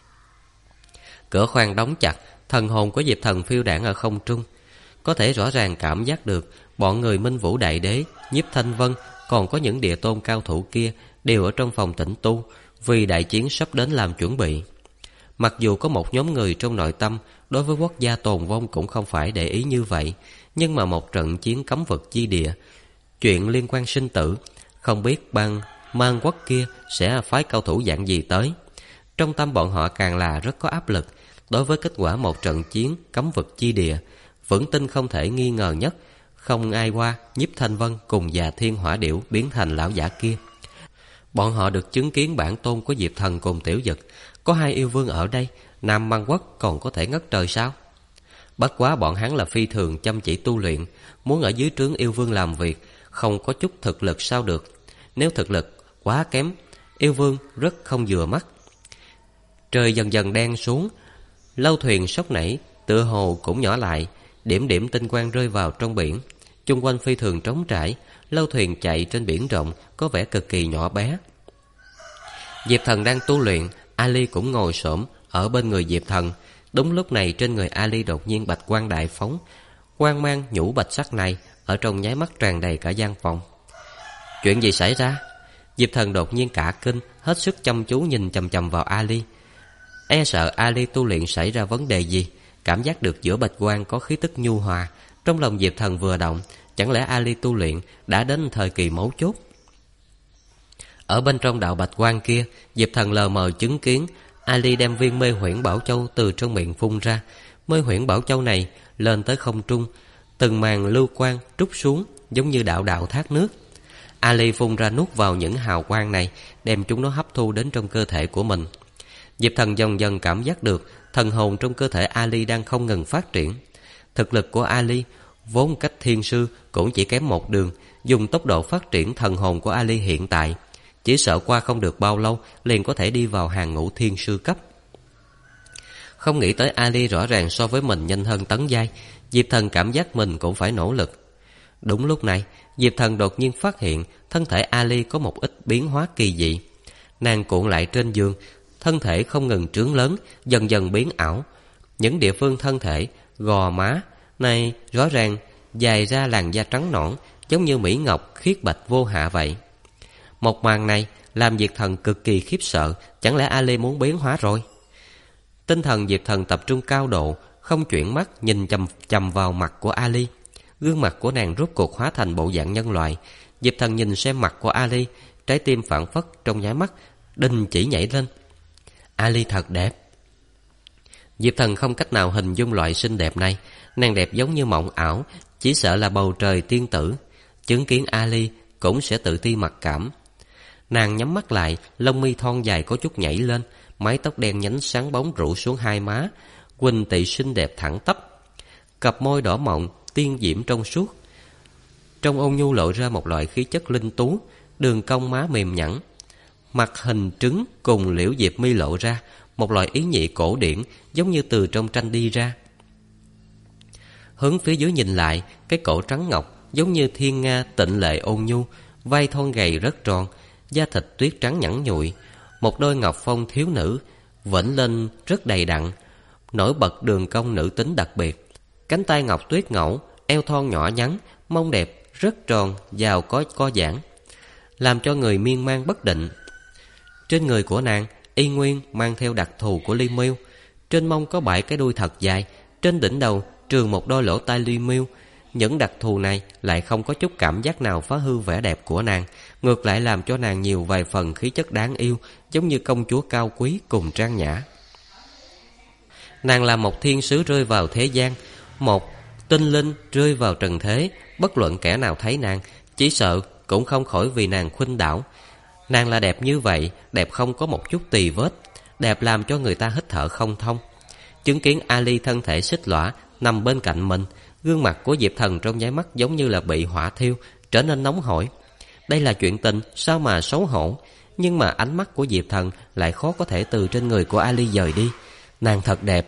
Cửa khoang đóng chặt, thần hồn của Diệp Thần phiêu đãng ở không trung. Có thể rõ ràng cảm giác được bọn người Minh Vũ Đại Đế, Nhiếp Thanh Vân, còn có những địa tôn cao thủ kia đều ở trong phòng tĩnh tu, vì đại chiến sắp đến làm chuẩn bị. Mặc dù có một nhóm người trong nội tâm đối với quốc gia tồn vong cũng không phải để ý như vậy, nhưng mà một trận chiến cấm vực chi địa, chuyện liên quan sinh tử, không biết bang mang quốc kia sẽ phái cao thủ dạng gì tới. Trong tâm bọn họ càng là rất có áp lực. Đối với kết quả một trận chiến cấm vực chi địa, vững tin không thể nghi ngờ nhất, không ai qua Nhiếp Thanh Vân cùng già Thiên Hỏa Điểu biến thành lão giả kia. Bọn họ được chứng kiến bản tôn của Diệp Thần cùng Tiểu Dực. Có 2 yêu vương ở đây, Nam Mang Quốc còn có thể ngất trời sao? Bất quá bọn hắn là phi thường chăm chỉ tu luyện, muốn ở dưới trướng yêu vương làm việc, không có chút thực lực sao được. Nếu thực lực quá kém, yêu vương rất không vừa mắt. Trời dần dần đen xuống. Lâu thuyền sóc nảy tựa hồ cũng nhỏ lại. Điểm điểm tinh quang rơi vào trong biển. Chung quanh phi thường trống trải. Lâu thuyền chạy trên biển rộng, có vẻ cực kỳ nhỏ bé. Diệp Thần đang tu luyện, Ali cũng ngồi xổm ở bên người Diệp Thần. Đúng lúc này trên người Ali đột nhiên bạch quang đại phóng. Quang mang nhũ bạch sắc này ở trong nháy mắt tràn đầy cả gian phòng. Chuyện gì xảy ra? Diệp Thần đột nhiên cả kinh, hết sức chăm chú nhìn chằm chằm vào Ali. E sợ Ali tu luyện xảy ra vấn đề gì. Cảm giác được giữa bạch quang có khí tức nhu hòa. Trong lòng Diệp Thần vừa động, chẳng lẽ Ali tu luyện đã đến thời kỳ mấu chốt? Ở bên trong đạo bạch quang kia, Diệp Thần lờ mờ chứng kiến Ali đem viên mê huyễn bảo châu từ trong miệng phun ra. Mê huyễn bảo châu này lên tới không trung, từng màn lưu quang trút xuống giống như đạo đạo thác nước. Ali phun ra nuốt vào những hào quang này, đem chúng nó hấp thu đến trong cơ thể của mình. Diệp Thần dần dần cảm giác được thần hồn trong cơ thể Ali đang không ngừng phát triển. Thực lực của Ali vốn cách thiên sư cũng chỉ kém một đường. Dùng tốc độ phát triển thần hồn của Ali hiện tại, chỉ sợ qua không được bao lâu liền có thể đi vào hàng ngũ thiên sư cấp. Không nghĩ tới Ali rõ ràng so với mình nhanh hơn tấn giai. Diệp Thần cảm giác mình cũng phải nỗ lực. Đúng lúc này, Diệp Thần đột nhiên phát hiện thân thể Ali có một ít biến hóa kỳ dị. Nàng cuộn lại trên giường, thân thể không ngừng trướng lớn, dần dần biến ảo. Những địa phương thân thể, gò má này rõ ràng dài ra làn da trắng nõn, giống như mỹ ngọc khiết bạch vô hạ vậy. Một màn này làm Diệp Thần cực kỳ khiếp sợ. Chẳng lẽ Ali muốn biến hóa rồi? Tinh thần Diệp Thần tập trung cao độ, không chuyển mắt nhìn chằm chằm vào mặt của Ali. Gương mặt của nàng rốt cuộc hóa thành bộ dạng nhân loại. Diệp Thần nhìn xem mặt của Ali, trái tim phảng phất trong nháy mắt đình chỉ nhảy lên. Ali thật đẹp. Diệp Thần không cách nào hình dung loại xinh đẹp này. Nàng đẹp giống như mộng ảo, chỉ sợ là bầu trời tiên tử. Chứng kiến Ali cũng sẽ tự ti mặc cảm. Nàng nhắm mắt lại, lông mi thon dài có chút nhảy lên, mái tóc đen nhánh sáng bóng rủ xuống hai má, huỳnh tị xinh đẹp thẳng tắp. Cặp môi đỏ mọng tiên diễm trong suốt, trong ôn nhu lộ ra một loại khí chất linh tú. Đường cong má mềm nhẵn, mặt hình trứng cùng liễu diệp mi lộ ra một loại ý nhị cổ điển, giống như từ trong tranh đi ra. Hướng phía dưới nhìn lại, cái cổ trắng ngọc giống như thiên nga tịnh lệ ôn nhu, vai thon gầy rất tròn, da thịt tuyết trắng nhẵn nhụi. Một đôi ngọc phong thiếu nữ vểnh lên rất đầy đặn, nổi bật đường cong nữ tính đặc biệt. Cánh tay ngọc tuyết ngẫu, eo thon nhỏ nhắn, mông đẹp rất tròn, giàu có co giãn, làm cho người miên man bất định. Trên người của nàng y nguyên mang theo đặc thù của Ly Miêu. Trên mông có 7 cái đuôi thật dài, trên đỉnh đầu trường một đôi lỗ tai Ly Miêu. Những đặc thù này lại không có chút cảm giác nào phá hư vẻ đẹp của nàng, ngược lại làm cho nàng nhiều vài phần khí chất đáng yêu, giống như công chúa cao quý cùng trang nhã. Nàng là một thiên sứ rơi vào thế gian, một tinh linh rơi vào trần thế. Bất luận kẻ nào thấy nàng, chỉ sợ cũng không khỏi vì nàng khuynh đảo. Nàng là đẹp như vậy, đẹp không có một chút tì vết, đẹp làm cho người ta hít thở không thông. Chứng kiến Ali thân thể xích lõa nằm bên cạnh mình, gương mặt của Diệp Thần trong nháy mắt giống như là bị hỏa thiêu, trở nên nóng hổi. Đây là chuyện tình, sao mà xấu hổ. Nhưng mà ánh mắt của Diệp Thần lại khó có thể từ trên người của Ali dời đi. Nàng thật đẹp.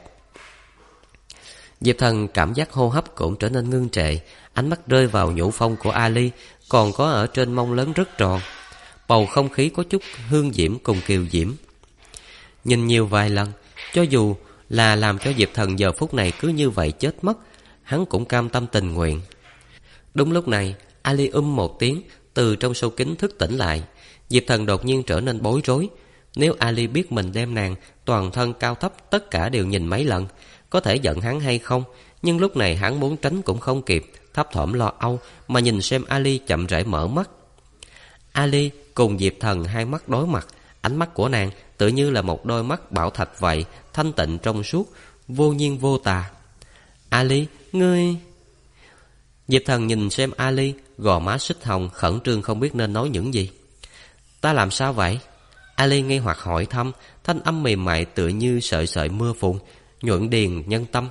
Diệp Thần cảm giác hô hấp cũng trở nên ngưng trệ. Ánh mắt rơi vào nhũ phong của Ali, còn có ở trên mông lớn rất tròn. Bầu không khí có chút hương diễm cùng kiều diễm. Nhìn nhiều vài lần, cho dù là làm cho Diệp Thần giờ phút này cứ như vậy chết mất, hắn cũng cam tâm tình nguyện. Đúng lúc này, Ali một tiếng từ trong sâu kính thức tỉnh lại. Diệp Thần đột nhiên trở nên bối rối. Nếu Ali biết mình đem nàng toàn thân cao thấp tất cả đều nhìn mấy lần, có thể giận hắn hay không? Nhưng lúc này hắn muốn tránh cũng không kịp, thấp thỏm lo âu mà nhìn xem Ali chậm rãi mở mắt. Ali cùng Diệp Thần hai mắt đối mặt. Ánh mắt của nàng tự như là một đôi mắt bảo thạch vậy, thanh tịnh trong suốt, vô nhiên vô tà. Ali, ngươi... Diệp Thần nhìn xem Ali, gò má xích hồng, khẩn trương không biết nên nói những gì. Ta làm sao vậy? Ali nghi hoặc hỏi thăm, thanh âm mềm mại tựa như sợi sợi mưa phùn, nhuận điền nhân tâm.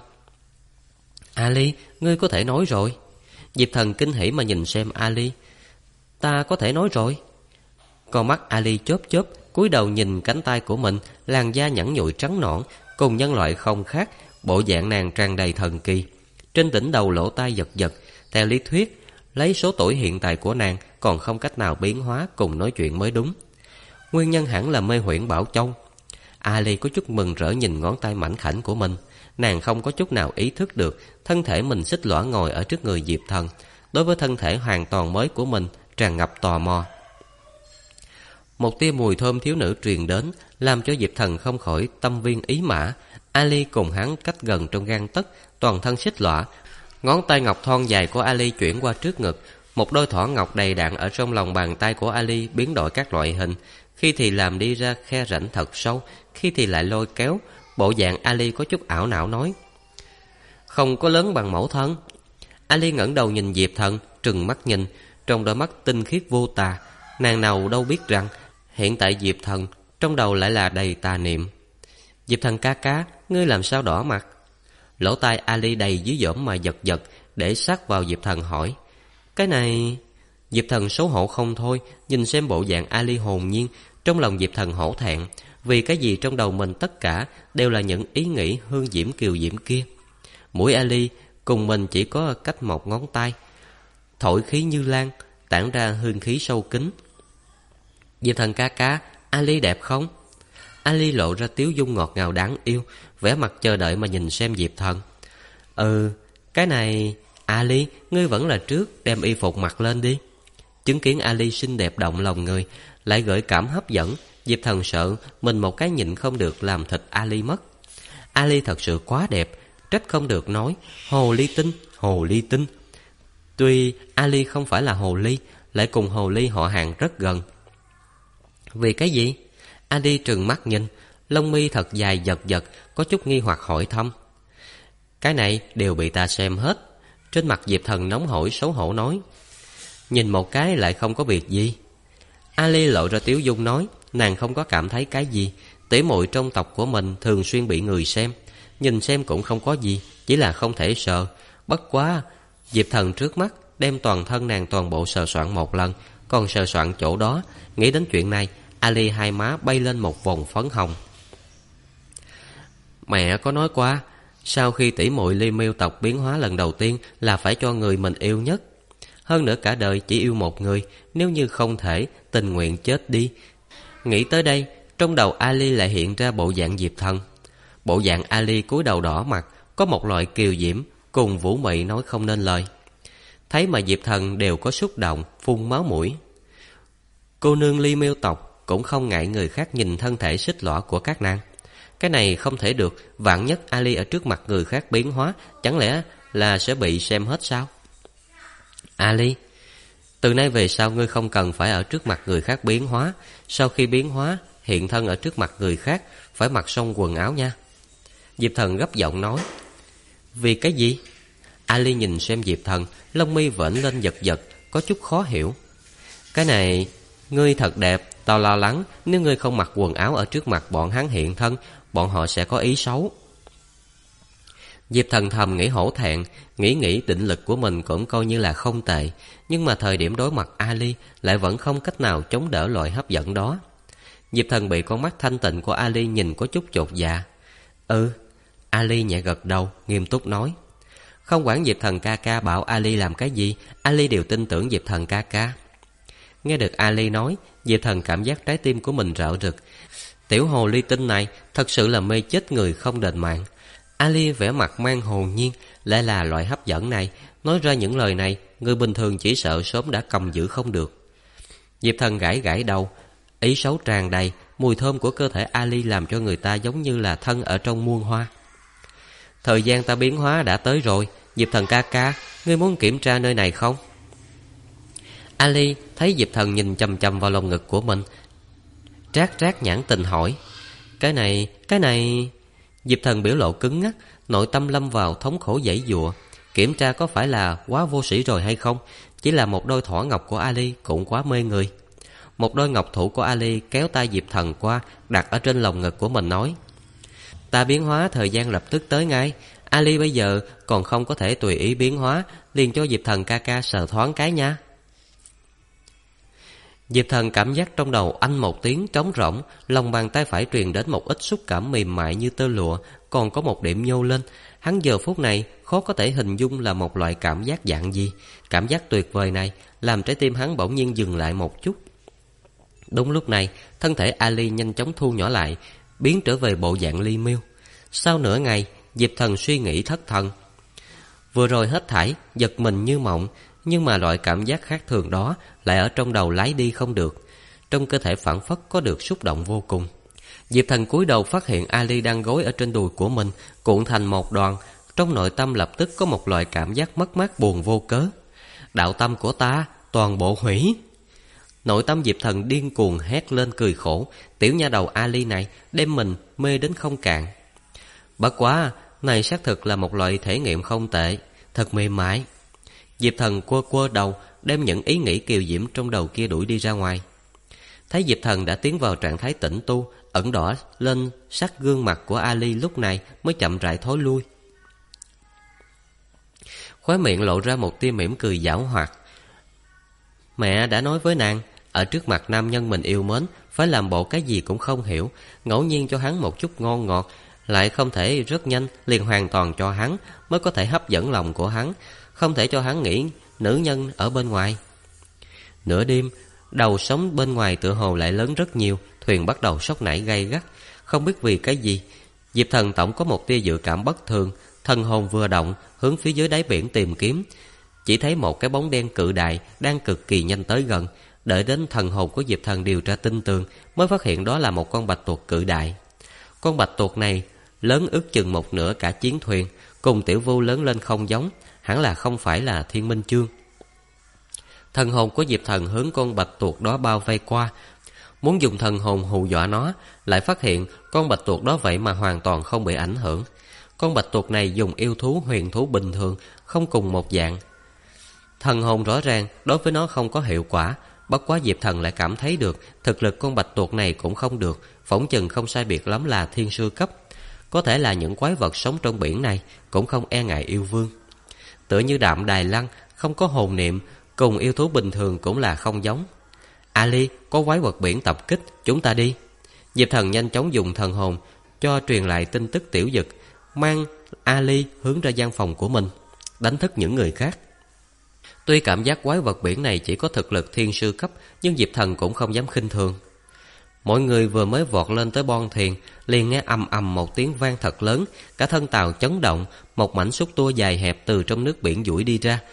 Ali, ngươi có thể nói rồi. Diệp Thần kinh hỉ mà nhìn xem Ali. Ta có thể nói rồi. Con mắt Ali chớp chớp, cúi đầu nhìn cánh tay của mình, làn da nhẵn nhụi trắng nõn, cùng nhân loại không khác, bộ dạng nàng tràn đầy thần kỳ. Trên đỉnh đầu lỗ tai giật giật, theo lý thuyết, lấy số tuổi hiện tại của nàng còn không cách nào biến hóa cùng nói chuyện mới đúng. Nguyên nhân hẳn là mê huyễn Bảo Châu. Ali có chút mừng rỡ nhìn ngón tay mảnh khảnh của mình. Nàng không có chút nào ý thức được thân thể mình xích lõa ngồi ở trước người Diệp Thần, đối với thân thể hoàn toàn mới của mình tràn ngập tò mò. Một tia mùi thơm thiếu nữ truyền đến, làm cho Diệp Thần không khỏi tâm viên ý mã. Ali cùng hắn cách gần trong gang tấc, toàn thân xích lõa. Ngón tay ngọc thon dài của Ali chuyển qua trước ngực, một đôi thỏ ngọc đầy đặn ở trong lòng bàn tay của Ali biến đổi các loại hình, khi thì làm đi ra khe rãnh thật sâu, khi thì lại lôi kéo. Bộ dạng Ali có chút ảo não nói: "Không có lớn bằng mẫu thân." Ali ngẩng đầu nhìn Diệp Thần, trừng mắt nhìn, trong đôi mắt tinh khiết vô tà. Nàng nào đâu biết rằng hiện tại Diệp Thần trong đầu lại là đầy tà niệm. "Diệp Thần ca ca, ngươi làm sao đỏ mặt?" Lỗ tai Ali đầy dí dỏm mà giật giật, để sát vào Diệp Thần hỏi: "Cái này..." Diệp Thần xấu hổ không thôi, nhìn xem bộ dạng Ali hồn nhiên. Trong lòng Diệp Thần hổ thẹn, vì cái gì trong đầu mình tất cả đều là những ý nghĩ hương diễm kiều diễm kia. Mũi Ali cùng mình chỉ có cách một ngón tay, thổi khí như lan, tản ra hương khí sâu kín. "Diệp Thần ca ca, Ali đẹp không?" Ali lộ ra tiếu dung ngọt ngào đáng yêu, vẻ mặt chờ đợi mà nhìn xem Diệp Thần. Cái này... Ali, ngươi vẫn là trước, đem y phục mặc lên đi." Chứng kiến Ali xinh đẹp động lòng người, lại gợi cảm hấp dẫn, Diệp Thần sợ mình một cái nhịn không được làm thịt Ali mất. Ali thật sự quá đẹp, trách không được nói hồ ly tinh, hồ ly tinh. Tuy Ali không phải là hồ ly, lại cùng hồ ly họ hàng rất gần. Vì cái gì? Ali trừng mắt nhìn, lông mi thật dài giật giật, có chút nghi hoặc hỏi thăm. "Cái này đều bị ta xem hết." Trên mặt Diệp Thần nóng hổi xấu hổ nói: "Nhìn một cái lại không có việc gì." Ali lộ ra tiếu dung nói: "Nàng không có cảm thấy cái gì, tỉ muội trong tộc của mình thường xuyên bị người xem, nhìn xem cũng không có gì, chỉ là không thể sờ. Bất quá..." Diệp Thần trước mắt đem toàn thân nàng toàn bộ sờ soạn một lần, còn sờ soạn chỗ đó. Nghĩ đến chuyện này, Ali hai má bay lên một vòng phấn hồng. "Mẹ có nói qua, sau khi tỷ muội Ly Miêu tộc biến hóa lần đầu tiên là phải cho người mình yêu nhất. Hơn nữa cả đời chỉ yêu một người, nếu như không thể, tình nguyện chết đi." Nghĩ tới đây, trong đầu Ali lại hiện ra bộ dạng Diệp Thần. Bộ dạng Ali cúi đầu đỏ mặt, có một loại kiều diễm cùng vũ mị nói không nên lời. Thấy mà Diệp Thần đều có xúc động, phun máu mũi. Cô nương Ly Miêu tộc cũng không ngại người khác nhìn thân thể xích lõa của các nàng. Cái này không thể được, vạn nhất Ali ở trước mặt người khác biến hóa, chẳng lẽ là sẽ bị xem hết sao? "Ali, từ nay về sau ngươi không cần phải ở trước mặt người khác biến hóa. Sau khi biến hóa, hiện thân ở trước mặt người khác, phải mặc xong quần áo nha." Diệp Thần gấp giọng nói. "Vì cái gì?" Ali nhìn xem Diệp Thần, lông mi vểnh lên giật giật, có chút khó hiểu. "Cái này, ngươi thật đẹp, tao lo lắng nếu ngươi không mặc quần áo ở trước mặt bọn hắn hiện thân, bọn họ sẽ có ý xấu." Diệp Thần thầm nghĩ hổ thẹn, nghĩ định lực của mình cũng coi như là không tệ, nhưng mà thời điểm đối mặt Ali lại vẫn không cách nào chống đỡ loại hấp dẫn đó. Diệp Thần bị con mắt thanh tịnh của Ali nhìn có chút chột dạ. Ali nhẹ gật đầu, nghiêm túc nói. Không quản Diệp Thần ca ca bảo Ali làm cái gì, Ali đều tin tưởng Diệp Thần ca ca. Nghe được Ali nói, Diệp Thần cảm giác trái tim của mình rạo rực. Tiểu hồ ly tinh này thật sự là mê chết người không đền mạng. Ali vẻ mặt mang hồn nhiên, lại là loại hấp dẫn này. Nói ra những lời này, người bình thường chỉ sợ sớm đã cầm giữ không được. Diệp Thần gãi gãi đầu, ý xấu tràn đầy. Mùi thơm của cơ thể Ali làm cho người ta giống như là thân ở trong muôn hoa. Thời gian ta biến hóa đã tới rồi. Diệp Thần ca ca, ngươi muốn kiểm tra nơi này không? Ali thấy Diệp Thần nhìn chằm chằm vào lồng ngực của mình, trát nhãn tình hỏi. Cái này... Diệp Thần biểu lộ cứng ngắc, nội tâm lâm vào thống khổ giãy giụa. Kiểm tra có phải là quá vô sĩ rồi hay không? Chỉ là một đôi thỏ ngọc của Ali cũng quá mê người. Một đôi ngọc thủ của Ali kéo tay Diệp Thần qua, đặt ở trên lồng ngực của mình nói. Ta biến hóa thời gian lập tức tới ngay. Ali bây giờ còn không có thể tùy ý biến hóa, liền cho Diệp Thần ca ca sờ thoáng cái nha. Diệp Thần cảm giác trong đầu anh một tiếng trống rỗng, lòng bàn tay phải truyền đến một ít xúc cảm mềm mại như tơ lụa, còn có một điểm nhô lên. Hắn giờ phút này khó có thể hình dung là một loại cảm giác dạng gì. Cảm giác tuyệt vời này làm trái tim hắn bỗng nhiên dừng lại một chút. Đúng lúc này, thân thể Ali nhanh chóng thu nhỏ lại, biến trở về bộ dạng li miêu. Sau nửa ngày, Diệp Thần suy nghĩ thất thần. Vừa rồi hết thảy giật mình như mộng, nhưng mà loại cảm giác khác thường đó lại ở trong đầu lái đi không được. Trong cơ thể phảng phất có được xúc động vô cùng. Diệp Thần cúi đầu phát hiện Ali đang gối ở trên đùi của mình, cuộn thành một đoàn. Trong nội tâm lập tức có một loại cảm giác mất mát buồn vô cớ. Đạo tâm của ta toàn bộ hủy. Nội tâm Diệp Thần điên cuồng hét lên cười khổ. Tiểu nha đầu Ali này đem mình mê đến không cạn. Bất quá, này xác thực là một loại thể nghiệm không tệ, thật mềm mại. Diệp Thần quơ quơ đầu, đem những ý nghĩ kiều diễm trong đầu kia đuổi đi ra ngoài. Thấy Diệp Thần đã tiến vào trạng thái tĩnh tu, ẩn đỏ lên sắc gương mặt của Ali lúc này mới chậm rãi thối lui. Khóe miệng lộ ra một tia mỉm cười giảo hoạt. Mẹ đã nói với nàng, ở trước mặt nam nhân mình yêu mến, phải làm bộ cái gì cũng không hiểu, ngẫu nhiên cho hắn một chút ngon ngọt, lại không thể rất nhanh liền hoàn toàn cho hắn, mới có thể hấp dẫn lòng của hắn, không thể cho hắn nghĩ nữ nhân ở bên ngoài. Nửa đêm, đầu sóng bên ngoài tựa hồ lại lớn rất nhiều, thuyền bắt đầu sốc nảy gay gắt. Không biết vì cái gì, Diệp Thần tổng có một tia dự cảm bất thường, thần hồn vừa động, hướng phía dưới đáy biển tìm kiếm. Chỉ thấy một cái bóng đen cự đại đang cực kỳ nhanh tới gần. Đợi đến thần hồn của Diệp Thần điều tra tinh tường, mới phát hiện đó là một con bạch tuộc cự đại. Con bạch tuộc này lớn ước chừng một nửa cả chiến thuyền, cùng Tiểu Vu lớn lên không giống, hẳn là không phải là Thiên Minh Chương. Thần hồn của Diệp Thần hướng con bạch tuộc đó bao vây qua, muốn dùng thần hồn hù dọa nó, lại phát hiện con bạch tuộc đó vậy mà hoàn toàn không bị ảnh hưởng. Con bạch tuộc này dùng yêu thú huyền thú bình thường, không cùng một dạng. Thần hồn rõ ràng đối với nó không có hiệu quả. Bất quá Diệp Thần lại cảm thấy được thực lực con bạch tuộc này cũng không được, phỏng chừng không sai biệt lắm là thiên sư cấp. Có thể là những quái vật sống trong biển này cũng không e ngại yêu vương. Tựa như Đạm Đài Lăng không có hồn niệm, cùng yêu thú bình thường cũng là không giống. Ali, có quái vật biển tập kích, chúng ta đi. Diệp Thần nhanh chóng dùng thần hồn cho truyền lại tin tức tiểu dực, mang Ali hướng ra gian phòng của mình, đánh thức những người khác. Tuy cảm giác quái vật biển này chỉ có thực lực thiên sư cấp, nhưng Diệp Thần cũng không dám khinh thường. Mọi người vừa mới vọt lên tới bon thuyền, liền nghe ầm ầm một tiếng vang thật lớn, cả thân tàu chấn động, một mảnh xúc tua dài hẹp từ trong nước biển duỗi đi ra,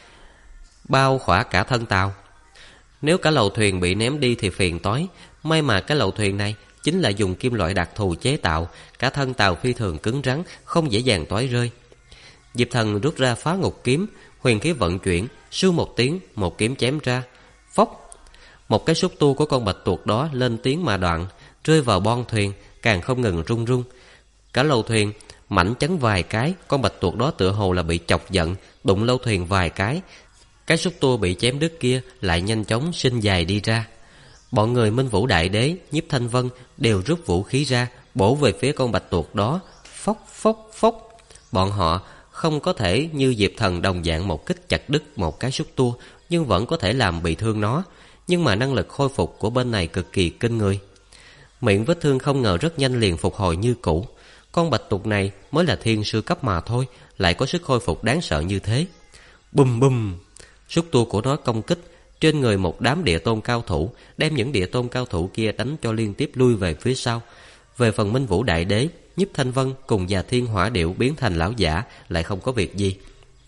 bao khỏa cả thân tàu. Nếu cả lầu thuyền bị ném đi thì phiền toái, may mà cái lầu thuyền này chính là dùng kim loại đặc thù chế tạo, cả thân tàu phi thường cứng rắn, không dễ dàng toái rơi. Diệp Thần rút ra Phá Ngục kiếm, huyền khí vận chuyển, sưu một tiếng, một kiếm chém ra, phốc. Một cái xúc tu của con bạch tuộc đó lên tiếng mà đoạn, rơi vào bon thuyền, càng không ngừng rung rung. Cả lầu thuyền mảnh chấn vài cái, con bạch tuộc đó tựa hồ là bị chọc giận, đụng lâu thuyền vài cái. Cái xúc tua bị chém đứt kia lại nhanh chóng sinh dài đi ra. Bọn người Minh Vũ Đại Đế, Nhiếp Thanh Vân đều rút vũ khí ra, bổ về phía con bạch tuộc đó, phốc phốc phốc. Bọn họ không có thể như Diệp Thần đồng dạng một kích chặt đứt một cái xúc tua, nhưng vẫn có thể làm bị thương nó. Nhưng mà năng lực khôi phục của bên này cực kỳ kinh người. Miệng vết thương không ngờ rất nhanh liền phục hồi như cũ. Con bạch tuộc này mới là thiên sư cấp mà thôi, lại có sức khôi phục đáng sợ như thế. Bùm bùm, xúc tua của nó công kích trên người một đám địa tôn cao thủ, đem những địa tôn cao thủ kia đánh cho liên tiếp lui về phía sau. Về phần Minh Vũ Đại Đế, Nhiếp Thanh Vân cùng Già Thiên Hỏa Điệu biến thành lão giả lại không có việc gì.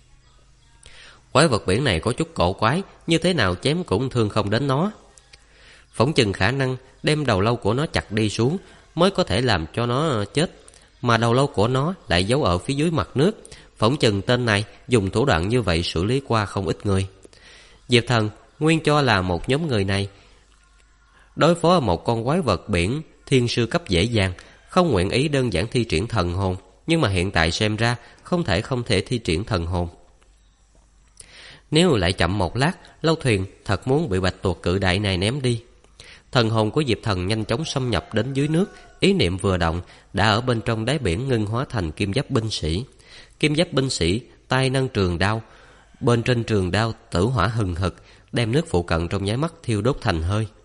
Quái vật biển này có chút cổ quái, như thế nào chém cũng thương không đến nó. Phỏng chừng khả năng đem đầu lâu của nó chặt đi xuống mới có thể làm cho nó chết, mà đầu lâu của nó lại giấu ở phía dưới mặt nước. Phỏng chừng tên này dùng thủ đoạn như vậy xử lý qua không ít người. Diệp Thần nguyên cho là một nhóm người này đối phó một con quái vật biển thiên sư cấp dễ dàng, không nguyện ý đơn giản thi triển thần hồn. Nhưng mà hiện tại xem ra không thể thi triển thần hồn. Nếu lại chậm một lát, lâu thuyền thật muốn bị bạch tuộc cự đại này ném đi. Thần hồn của Diệp Thần nhanh chóng xâm nhập đến dưới nước, ý niệm vừa động đã ở bên trong đáy biển ngưng hóa thành kim giáp binh sĩ. Kim giáp binh sĩ tay nâng trường đao, bên trên trường đao tử hỏa hừng hực, đem nước phụ cận trong nháy mắt thiêu đốt thành hơi.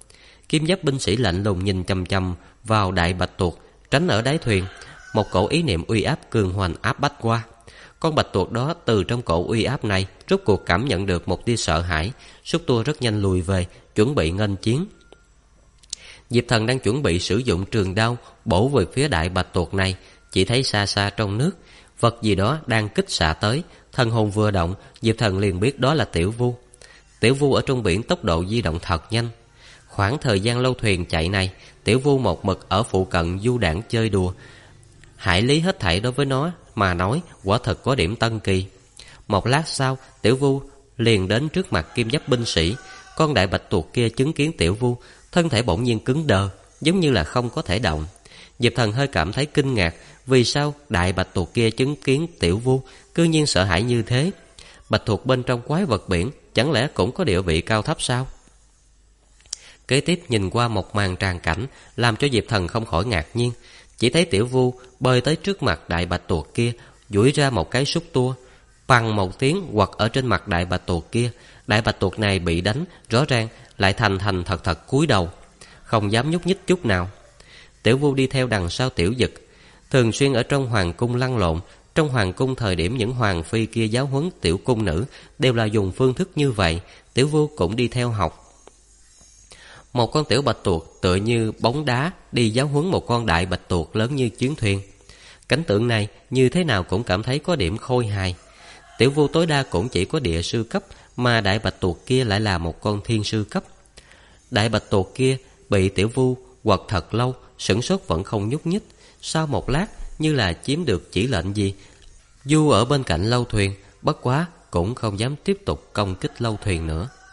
Kim giáp binh sĩ lạnh lùng nhìn chằm chằm vào đại bạch tuộc tránh ở đáy thuyền. Một cổ ý niệm uy áp cường hoành áp bách qua. Con bạch tuộc đó từ trong cổ uy áp này rốt cuộc cảm nhận được một tia sợ hãi, xúc tua rất nhanh lùi về, chuẩn bị nghênh chiến. Diệp Thần đang chuẩn bị sử dụng trường đao bổ về phía đại bạch tuộc này, chỉ thấy xa xa trong nước vật gì đó đang kích xạ tới. Thần hồn vừa động, Diệp Thần liền biết đó là Tiểu Vu. Tiểu Vu ở trong biển tốc độ di động thật nhanh. Khoảng thời gian lâu thuyền chạy này, Tiểu Vu một mực ở phụ cận du đãng chơi đùa. Hải lý hết thảy đối với nó mà nói quả thật có điểm tân kỳ. Một lát sau, Tiểu Vu liền đến trước mặt kim giáp binh sĩ. Con đại bạch tuộc kia chứng kiến Tiểu Vu, thân thể bỗng nhiên cứng đờ, giống như là không có thể động. Diệp Thần hơi cảm thấy kinh ngạc, vì sao đại bạch tuộc kia chứng kiến Tiểu Vu cư nhiên sợ hãi như thế? Bạch tuộc bên trong quái vật biển chẳng lẽ cũng có địa vị cao thấp sao? Kế tiếp nhìn qua một màn tràng cảnh làm cho Diệp Thần không khỏi ngạc nhiên. Chỉ thấy Tiểu Vu bơi tới trước mặt đại bạch tuộc kia, duỗi ra một cái xúc tua, bằng một tiếng quật ở trên mặt đại bạch tuộc kia. Đại bạch tuộc này bị đánh, rõ ràng lại thành thật thật cúi đầu, không dám nhúc nhích chút nào. Tiểu Vu đi theo đằng sau Tiểu Dực, thường xuyên ở trong hoàng cung lăn lộn. Trong hoàng cung thời điểm những hoàng phi kia giáo huấn tiểu cung nữ đều là dùng phương thức như vậy, Tiểu Vu cũng đi theo học. Một con tiểu bạch tuộc tựa như bóng đá đi giáo huấn một con đại bạch tuộc lớn như chiến thuyền. Cảnh tượng này như thế nào cũng cảm thấy có điểm khôi hài. Tiểu Vu tối đa cũng chỉ có địa sư cấp, mà đại bạch tuộc kia lại là một con thiên sư cấp. Đại bạch tuộc kia bị Tiểu Vu quật thật lâu, sửng sốt vẫn không nhúc nhích. Sau một lát như là chiếm được chỉ lệnh gì, Du ở bên cạnh lâu thuyền, bất quá cũng không dám tiếp tục công kích lâu thuyền nữa.